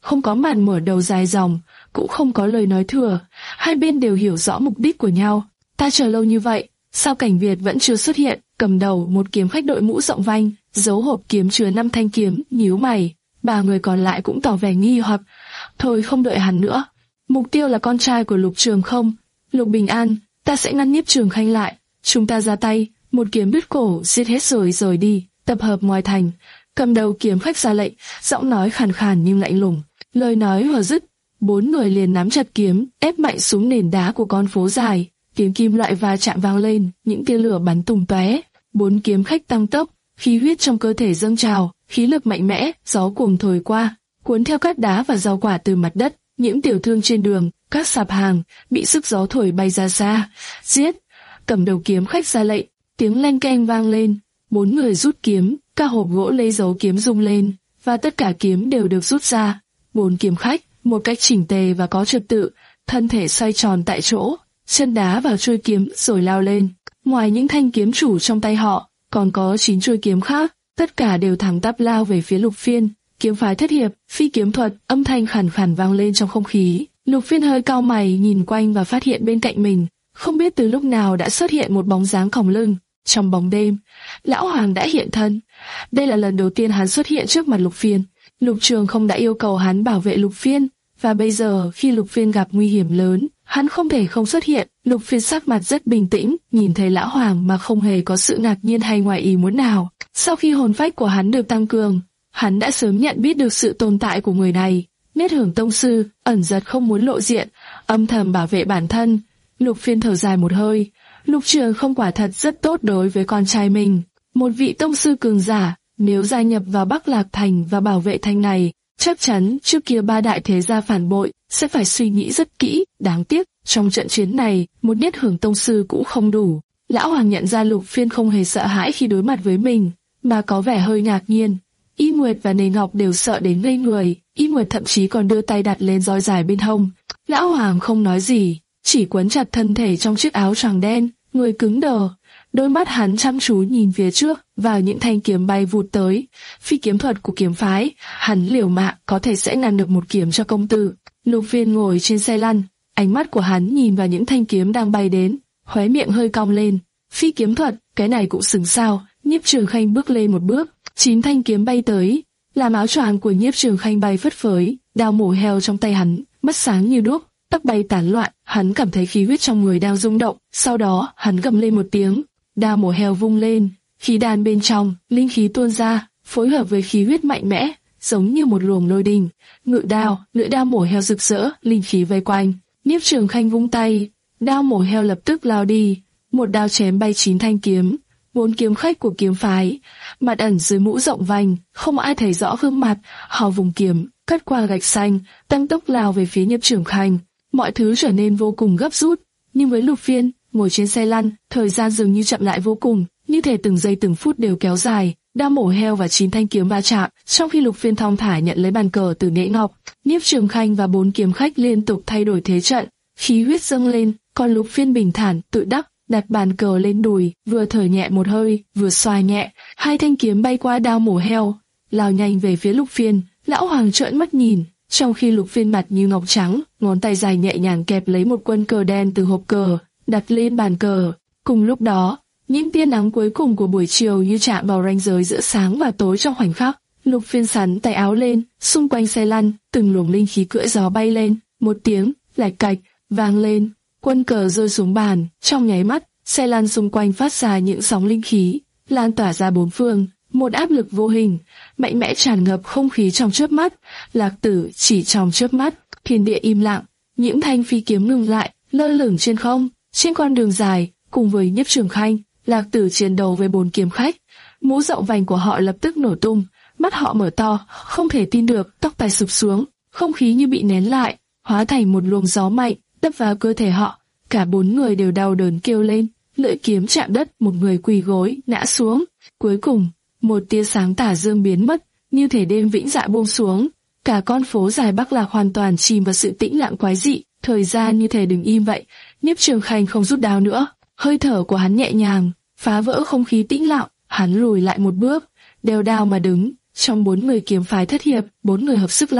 không có màn mở đầu dài dòng, cũng không có lời nói thừa, hai bên đều hiểu rõ mục đích của nhau. Ta chờ lâu như vậy, sao Cảnh Việt vẫn chưa xuất hiện? Cầm đầu một kiếm khách đội mũ rộng vành, giấu hộp kiếm chứa năm thanh kiếm, nhíu mày. Ba người còn lại cũng tỏ vẻ nghi hoặc. Thôi không đợi hắn nữa. Mục tiêu là con trai của Lục Trường không, Lục Bình An. Ta sẽ ngăn Nhiếp Trường Khanh lại. Chúng ta ra tay, một kiếm đứt cổ, giết hết rồi rời đi. Tập hợp ngoài thành. Cầm đầu kiếm khách ra lệnh, giọng nói khàn khàn nhưng lạnh lùng. Lời nói vừa dứt, bốn người liền nắm chặt kiếm, ép mạnh xuống nền đá của con phố dài. Tiếng kim loại va chạm vang lên, những tia lửa bắn tung tóe. Bốn kiếm khách tăng tốc, khí huyết trong cơ thể dâng trào, khí lực mạnh mẽ, gió cuồng thổi qua, cuốn theo cát đá và rau quả từ mặt đất. Những tiểu thương trên đường, các sạp hàng bị sức gió thổi bay ra xa. Giết! Cầm đầu kiếm khách ra lệnh, tiếng leng keng vang lên. Bốn người rút kiếm, các hộp gỗ lấy dấu kiếm rung lên, và tất cả kiếm đều được rút ra. Bốn kiếm khách, một cách chỉnh tề và có trật tự, thân thể xoay tròn tại chỗ, chân đá vào chuôi kiếm rồi lao lên. Ngoài những thanh kiếm chủ trong tay họ, còn có chín chuôi kiếm khác, tất cả đều thẳng tắp lao về phía Lục Phiên. Kiếm phái thất hiệp, phi kiếm thuật, âm thanh khàn khàn vang lên trong không khí. Lục Phiên hơi cau mày nhìn quanh và phát hiện bên cạnh mình, không biết từ lúc nào đã xuất hiện một bóng dáng còng lưng. Trong bóng đêm, Lão Hoàng đã hiện thân. Đây là lần đầu tiên hắn xuất hiện trước mặt Lục Phiên. Lục Trường không đã yêu cầu hắn bảo vệ Lục Phiên, và bây giờ khi Lục Phiên gặp nguy hiểm lớn, hắn không thể không xuất hiện. Lục Phiên sắc mặt rất bình tĩnh, nhìn thấy Lão Hoàng mà không hề có sự ngạc nhiên hay ngoài ý muốn nào. Sau khi hồn phách của hắn được tăng cường, hắn đã sớm nhận biết được sự tồn tại của người này. Niết Hưởng tông sư ẩn giật không muốn lộ diện, âm thầm bảo vệ bản thân. Lục Phiên thở dài một hơi. Lục Trường không quả thật rất tốt đối với con trai mình. Một vị tông sư cường giả, nếu gia nhập vào Bắc Lạc Thành và bảo vệ thành này, chắc chắn trước kia ba đại thế gia phản bội sẽ phải suy nghĩ rất kỹ. Đáng tiếc, trong trận chiến này, một Niết Hưởng tông sư cũng không đủ. Lão Hoàng nhận ra Lục Phiên không hề sợ hãi khi đối mặt với mình, mà có vẻ hơi ngạc nhiên. Y Nguyệt và Nề Ngọc đều sợ đến ngây người, Y Nguyệt thậm chí còn đưa tay đặt lên roi dài bên hông. Lão Hoàng không nói gì, chỉ quấn chặt thân thể trong chiếc áo choàng đen, người cứng đờ. Đôi mắt hắn chăm chú nhìn phía trước, vào những thanh kiếm bay vụt tới. Phi kiếm thuật của kiếm phái, hắn liều mạng có thể sẽ ngăn được một kiếm cho công tử. Lục Phiên ngồi trên xe lăn, ánh mắt của hắn nhìn vào những thanh kiếm đang bay đến, khóe miệng hơi cong lên. Phi kiếm thuật, cái này cũng xứng sao? Nhiếp Trường Khanh bước lên một bước, chín thanh kiếm bay tới, làm áo choàng của Nhiếp Trường Khanh bay phất phới, đao mổ heo trong tay hắn, mắt sáng như đuốc, tóc bay tán loạn, hắn cảm thấy khí huyết trong người đang rung động. Sau đó, hắn gầm lên một tiếng, đao mổ heo vung lên, khí đan bên trong, linh khí tuôn ra, phối hợp với khí huyết mạnh mẽ, giống như một luồng lôi đình. Ngự đao, lưỡi đao mổ heo rực rỡ, linh khí vây quanh. Nhiếp Trường Khanh vung tay, đao mổ heo lập tức lao đi, một đao chém bay chín thanh kiếm. Bốn kiếm khách của kiếm phái, mặt ẩn dưới mũ rộng vành, không ai thấy rõ gương mặt, họ vùng kiếm, cắt qua gạch xanh, tăng tốc lao về phía Nhiếp Trường Khanh. Mọi thứ trở nên vô cùng gấp rút, nhưng với Lục Phiên, ngồi trên xe lăn, thời gian dường như chậm lại vô cùng, như thể từng giây từng phút đều kéo dài. Đao mổ heo và chín thanh kiếm va chạm, trong khi Lục Phiên thong thả nhận lấy bàn cờ từ Nễ Ngọc. Nhiếp Trường Khanh và bốn kiếm khách liên tục thay đổi thế trận, khí huyết dâng lên, còn Lục Phiên bình thản, tự đắc, đặt bàn cờ lên đùi, vừa thở nhẹ một hơi, vừa xoa nhẹ, hai thanh kiếm bay qua đao mổ heo, lao nhanh về phía Lục Phiên. Lão Hoàng trợn mắt nhìn, trong khi Lục Phiên mặt như ngọc trắng, ngón tay dài nhẹ nhàng kẹp lấy một quân cờ đen từ hộp cờ, đặt lên bàn cờ. Cùng lúc đó, những tia nắng cuối cùng của buổi chiều như chạm vào ranh giới giữa sáng và tối trong khoảnh khắc. Lục Phiên sắn tay áo lên, xung quanh xe lăn, từng luồng linh khí cưỡi gió bay lên, một tiếng lạch cạch vang lên. Quân cờ rơi xuống bàn, trong nháy mắt, xe lăn xung quanh phát ra những sóng linh khí, lan tỏa ra bốn phương, một áp lực vô hình, mạnh mẽ tràn ngập không khí trong chớp mắt. Lạc Tử chỉ trong chớp mắt, thiên địa im lặng, những thanh phi kiếm ngừng lại, lơ lửng trên không, trên con đường dài, cùng với Nhiếp Trường Khanh, Lạc Tử chiến đấu với bốn kiếm khách. Mũ rộng vành của họ lập tức nổ tung, mắt họ mở to, không thể tin được, tóc tai sụp xuống, không khí như bị nén lại, hóa thành một luồng gió mạnh đập vào cơ thể họ. Cả bốn người đều đau đớn kêu lên, lưỡi kiếm chạm đất, một người quỳ gối ngã xuống. Cuối cùng, một tia sáng tà dương biến mất, như thể đêm vĩnh dạ buông xuống. Cả con phố dài Bắc Lạc hoàn toàn chìm vào sự tĩnh lặng quái dị, thời gian như thể đứng im vậy. Nhiếp Trường Khanh không rút đao nữa, hơi thở của hắn nhẹ nhàng, phá vỡ không khí tĩnh lặng. Hắn lùi lại một bước, đeo đao mà đứng. Trong bốn người kiếm phái thất hiệp, bốn người hợp sức lại,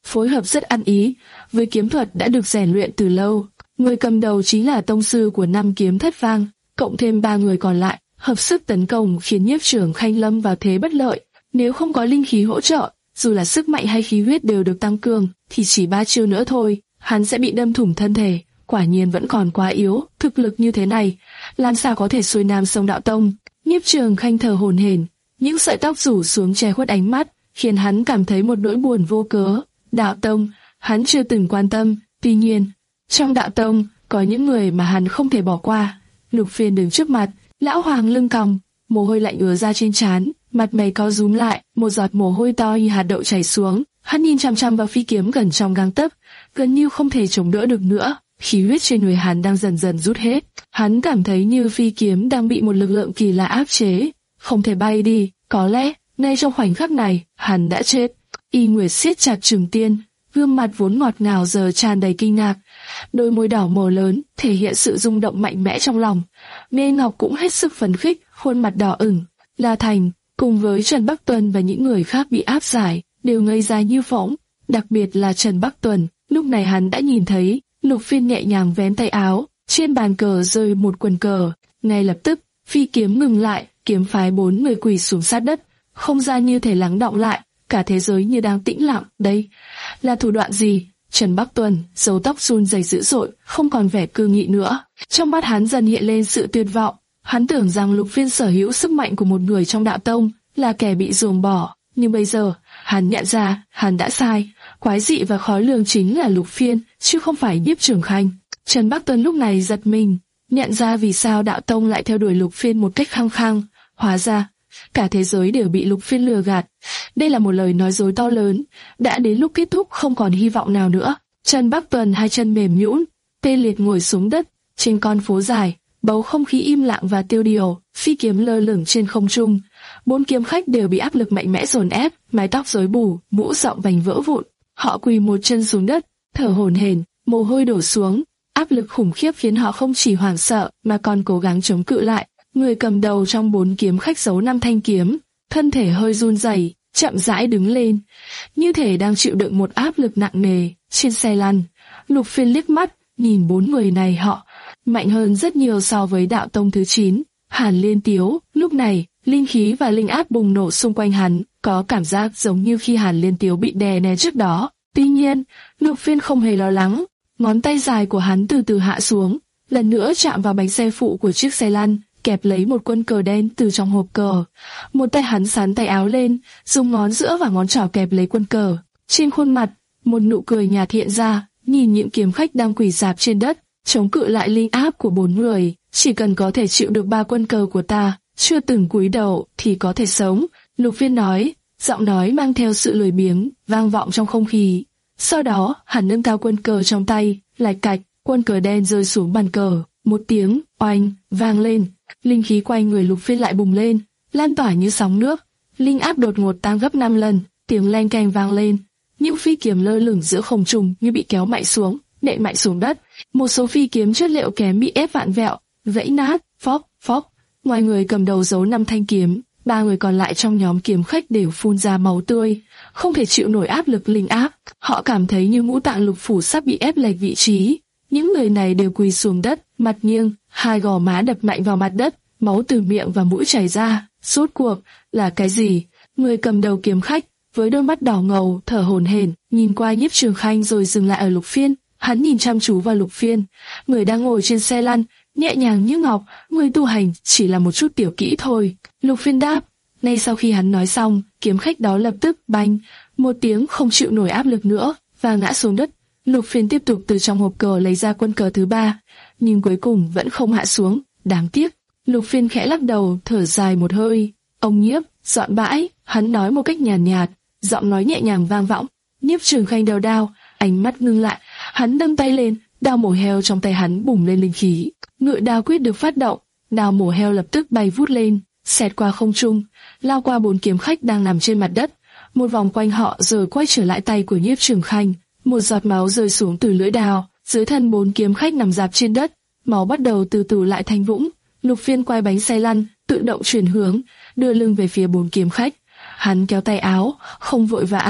phối hợp rất ăn ý, với kiếm thuật đã được rèn luyện từ lâu. Người cầm đầu chính là tông sư của năm kiếm thất vang, cộng thêm ba người còn lại, hợp sức tấn công khiến Nhiếp Trường Khanh lâm vào thế bất lợi. Nếu không có linh khí hỗ trợ, dù là sức mạnh hay khí huyết đều được tăng cường, thì chỉ ba chiêu nữa thôi, hắn sẽ bị đâm thủng thân thể. Quả nhiên vẫn còn quá yếu, thực lực như thế này, làm sao có thể xuôi nam sông Đạo Tông. Nhiếp Trường Khanh thở hổn hển, những sợi tóc rủ xuống che khuất ánh mắt, khiến hắn cảm thấy một nỗi buồn vô cớ. Đạo Tông, hắn chưa từng quan tâm, tuy nhiên, trong Đạo Tông có những người mà hắn không thể bỏ qua. Lục Phiên đứng trước mặt, lão hoàng lưng còng, mồ hôi lạnh ứa ra trên trán, mặt mày co rúm lại, một giọt mồ hôi to như hạt đậu chảy xuống. Hắn nhìn chăm chăm vào phi kiếm gần trong gang tấc, gần như không thể chống đỡ được nữa. Khí huyết trên người hắn đang dần dần rút hết. Hắn cảm thấy như phi kiếm đang bị một lực lượng kỳ lạ áp chế, không thể bay đi. Có lẽ ngay trong khoảnh khắc này hắn đã chết. Y Nguyệt siết chặt Trường Tiên, gương mặt vốn ngọt ngào giờ tràn đầy kinh ngạc, đôi môi đỏ màu lớn thể hiện sự rung động mạnh mẽ trong lòng. Mê Ngọc cũng hết sức phấn khích, khuôn mặt đỏ ửng. La Thành cùng với Trần Bắc Tuần và những người khác bị áp giải đều ngây ra như phỗng, đặc biệt là Trần Bắc Tuần. Lúc này hắn đã nhìn thấy Lục Phiên nhẹ nhàng vén tay áo, trên bàn cờ rơi một quần cờ. Ngay lập tức, phi kiếm ngừng lại, kiếm phái bốn người quỳ xuống sát đất, không gian như thể lắng đọng lại, cả thế giới như đang tĩnh lặng. Đây là thủ đoạn gì? Trần Bắc Tuần, râu tóc run rẩy dữ dội, không còn vẻ cương nghị nữa. Trong mắt hắn dần hiện lên sự tuyệt vọng. Hắn tưởng rằng Lục Phiên sở hữu sức mạnh của một người trong Đạo Tông, là kẻ bị ruồng bỏ, nhưng bây giờ hắn nhận ra hắn đã sai. Quái dị và khó lường chính là Lục Phiên, chứ không phải Nhiếp Trường Khanh. Trần Bắc Tuần lúc này giật mình, nhận ra vì sao Đạo Tông lại theo đuổi Lục Phiên một cách khăng khăng. Hóa ra cả thế giới đều bị Lục Phiên lừa gạt. Đây là một lời nói dối to lớn, đã đến lúc kết thúc không còn hy vọng nào nữa. Trần Bắc Tuần hai chân mềm nhũn, tê liệt ngồi xuống đất. Trên con phố dài, bầu không khí im lặng và tiêu điều, phi kiếm lơ lửng trên không trung. Bốn kiếm khách đều bị áp lực mạnh mẽ dồn ép, mái tóc rối bù, mũ rộng vành vỡ vụn. Họ quỳ một chân xuống đất, thở hổn hển, mồ hôi đổ xuống. Áp lực khủng khiếp khiến họ không chỉ hoảng sợ mà còn cố gắng chống cự lại. Người cầm đầu trong bốn kiếm khách giấu năm thanh kiếm, thân thể hơi run rẩy, chậm rãi đứng lên, như thể đang chịu đựng một áp lực nặng nề. Trên xe lăn, Lục Phiên liếc mắt, nhìn bốn người này, họ mạnh hơn rất nhiều so với Đạo Tông thứ chín. Hàn Liên Tiếu, lúc này, linh khí và linh áp bùng nổ xung quanh hắn, có cảm giác giống như khi Hàn Liên Tiếu bị đè nén trước đó. Tuy nhiên, Lục Phiên không hề lo lắng, ngón tay dài của hắn từ từ hạ xuống, lần nữa chạm vào bánh xe phụ của chiếc xe lăn, kẹp lấy một quân cờ đen từ trong hộp cờ. Một tay hắn sắn tay áo lên, dùng ngón giữa và ngón trỏ kẹp lấy quân cờ. Trên khuôn mặt, một nụ cười nhạt hiện ra, nhìn những kiếm khách đang quỳ rạp trên đất, chống cự lại linh áp của bốn người. Chỉ cần có thể chịu được ba quân cờ của ta, chưa từng cúi đầu thì có thể sống. Lục Phiên nói, giọng nói mang theo sự lười biếng, vang vọng trong không khí. Sau đó, hắn nâng cao quân cờ trong tay, lạch cạch, quân cờ đen rơi xuống bàn cờ. Một tiếng oanh vang lên, linh khí quanh người Lục Phiên lại bùng lên, lan tỏa như sóng nước. Linh áp đột ngột tăng gấp năm lần, tiếng leng keng vang lên. Những phi kiếm lơ lửng giữa không trung như bị kéo mạnh xuống, nện mạnh xuống đất. Một số phi kiếm chất liệu kém bị ép vạn vẹo, gãy nát, phóc phóc. Ngoài người cầm đầu giấu năm thanh kiếm, ba người còn lại trong nhóm kiếm khách đều phun ra máu tươi, không thể chịu nổi áp lực linh áp. Họ cảm thấy như ngũ tạng lục phủ sắp bị ép lệch vị trí. Những người này đều quỳ xuống đất, mặt nghiêng, hai gò má đập mạnh vào mặt đất, máu từ miệng và mũi chảy ra. Rốt cuộc là cái gì? Người cầm đầu kiếm khách với đôi mắt đỏ ngầu, thở hổn hển, nhìn qua Nhiếp Trường Khanh rồi dừng lại ở Lục Phiên. Hắn nhìn chăm chú vào Lục Phiên, người đang ngồi trên xe lăn, nhẹ nhàng như ngọc. Người tu hành chỉ là một chút tiểu kỹ thôi. Lục Phiên đáp. Ngay sau khi hắn nói xong, kiếm khách đó lập tức bành một tiếng, không chịu nổi áp lực nữa và ngã xuống đất. Lục Phiên tiếp tục từ trong hộp cờ lấy ra quân cờ thứ ba, nhưng cuối cùng vẫn không hạ xuống. Đáng tiếc. Lục Phiên khẽ lắc đầu, thở dài một hơi. Ông Nhiếp, dọn bãi. Hắn nói một cách nhàn nhạt, nhạt, giọng nói nhẹ nhàng vang vọng. Nhiếp Trường Khanh đeo đao, ánh mắt ngưng lại. Hắn nâng tay lên, đao mổ heo trong tay hắn bùng lên linh khí. Ngự đao quyết được phát động, đao mổ heo lập tức bay vút lên, xẹt qua không trung, lao qua bốn kiếm khách đang nằm trên mặt đất, một vòng quanh họ rồi quay trở lại tay của Nhiếp Trường Khanh. Một giọt máu rơi xuống từ lưỡi đao, dưới thân bốn kiếm khách nằm rạp trên đất, máu bắt đầu từ từ lại thành vũng. Lục Phiên quay bánh xe lăn, tự động chuyển hướng, đưa lưng về phía bốn kiếm khách. Hắn kéo tay áo, không vội vã,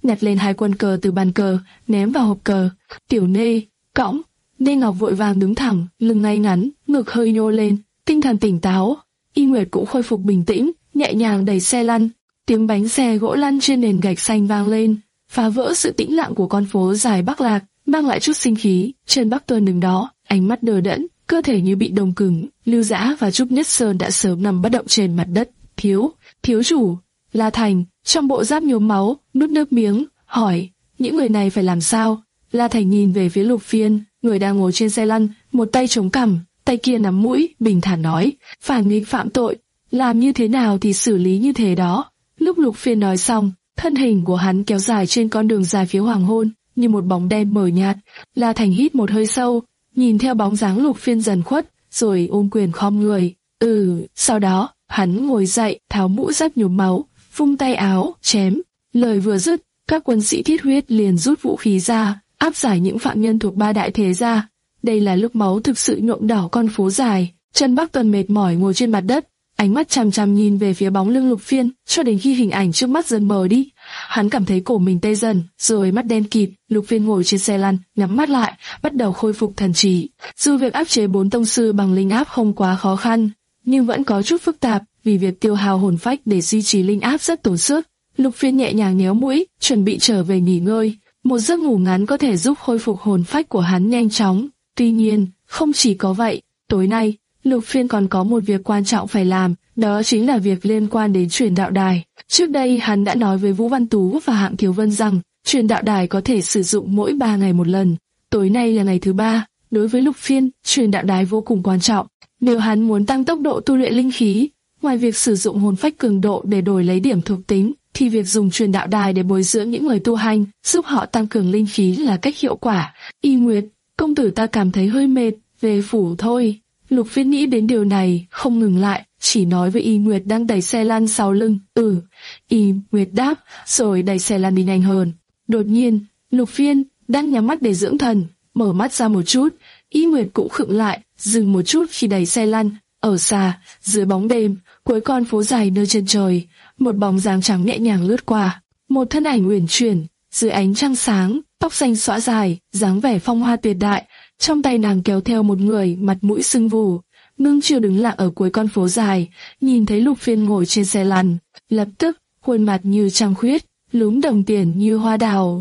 nhặt lên hai quân cờ từ bàn cờ, ném vào hộp cờ. Tiểu Nê, cõng. Nê Ngọc vội vàng đứng thẳng, lưng ngay ngắn, ngực hơi nhô lên, tinh thần tỉnh táo. Y Nguyệt cũng khôi phục bình tĩnh, nhẹ nhàng đẩy xe lăn. Tiếng bánh xe gỗ lăn trên nền gạch xanh vang lên, phá vỡ sự tĩnh lặng của con phố dài Bắc Lạc, mang lại chút sinh khí. Trần Bắc Tuần đứng đó, ánh mắt đờ đẫn, cơ thể như bị đông cứng. Lưu Dã và Trúc Nhất Sơn đã sớm nằm bất động trên mặt đất. Thiếu, thiếu chủ. La Thành, trong bộ giáp nhuốm máu, nuốt nước miếng, hỏi, những người này phải làm sao? La Thành nhìn về phía Lục Phiên, người đang ngồi trên xe lăn, một tay chống cằm, tay kia nắm mũi, bình thản nói, phản nghịch phạm tội, làm như thế nào thì xử lý như thế đó. Lúc Lục Phiên nói xong, thân hình của hắn kéo dài trên con đường dài phía hoàng hôn, như một bóng đen mờ nhạt. La Thành hít một hơi sâu, nhìn theo bóng dáng Lục Phiên dần khuất, rồi ôm quyền khom người. Ừ, sau đó, hắn ngồi dậy, tháo mũ giáp nhuốm máu, vung tay áo, chém. Lời vừa dứt, các quân sĩ thiết huyết liền rút vũ khí ra, áp giải những phạm nhân thuộc ba đại thế gia. Đây là lúc máu thực sự nhuộm đỏ con phố dài. Trần Bắc Tuần mệt mỏi ngồi trên mặt đất, ánh mắt chằm chằm nhìn về phía bóng lưng Lục Phiên, cho đến khi hình ảnh trước mắt dần mờ đi. Hắn cảm thấy cổ mình tê dần, rồi mắt đen kịt. Lục Phiên ngồi trên xe lăn, nhắm mắt lại, bắt đầu khôi phục thần trí. Dù việc áp chế bốn tông sư bằng linh áp không quá khó khăn, nhưng vẫn có chút phức tạp, vì việc tiêu hao hồn phách để duy trì linh áp rất tốn sức. Lục Phiên nhẹ nhàng nhéo mũi, chuẩn bị trở về nghỉ ngơi. Một giấc ngủ ngắn có thể giúp khôi phục hồn phách của hắn nhanh chóng. Tuy nhiên, không chỉ có vậy, tối nay, Lục Phiên còn có một việc quan trọng phải làm, đó chính là việc liên quan đến truyền đạo đài. Trước đây hắn đã nói với Vũ Văn Tú và Hạng Thiếu Vân rằng, truyền đạo đài có thể sử dụng mỗi ba ngày một lần. Tối nay là ngày thứ ba, đối với Lục Phiên, truyền đạo đài vô cùng quan trọng. Nếu hắn muốn tăng tốc độ tu luyện linh khí, ngoài việc sử dụng hồn phách cường độ để đổi lấy điểm thuộc tính, thì việc dùng truyền đạo đài để bồi dưỡng những người tu hành, giúp họ tăng cường linh khí là cách hiệu quả. Y Nguyệt, công tử ta cảm thấy hơi mệt, về phủ thôi. Lục Phiên nghĩ đến điều này, không ngừng lại, chỉ nói với Y Nguyệt đang đẩy xe lăn sau lưng. Ừ, Y Nguyệt đáp, rồi đẩy xe lăn đi nhanh hơn. Đột nhiên, Lục Phiên đang nhắm mắt để dưỡng thần, mở mắt ra một chút. Y Nguyệt cũng khựng lại, dừng một chút khi đẩy xe lăn. Ở xa, dưới bóng đêm, cuối con phố dài nơi chân trời, một bóng dáng trắng nhẹ nhàng lướt qua. Một thân ảnh uyển chuyển, dưới ánh trăng sáng, tóc xanh xõa dài, dáng vẻ phong hoa tuyệt đại. Trong tay nàng kéo theo một người mặt mũi sưng vù, ngưng chiều đứng lặng ở cuối con phố dài, nhìn thấy Lục Phiên ngồi trên xe lăn, lập tức khuôn mặt như trăng khuyết, lúm đồng tiền như hoa đào.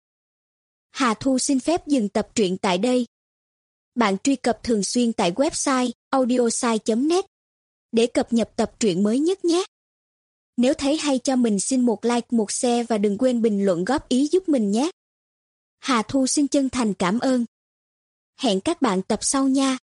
Hà Thu xin phép dừng tập truyện tại đây. Bạn truy cập thường xuyên tại website audiosai chấm net để cập nhật tập truyện mới nhất nhé. Nếu thấy hay cho mình xin một like, một share và đừng quên bình luận góp ý giúp mình nhé. Hà Thu xin chân thành cảm ơn. Hẹn các bạn tập sau nha.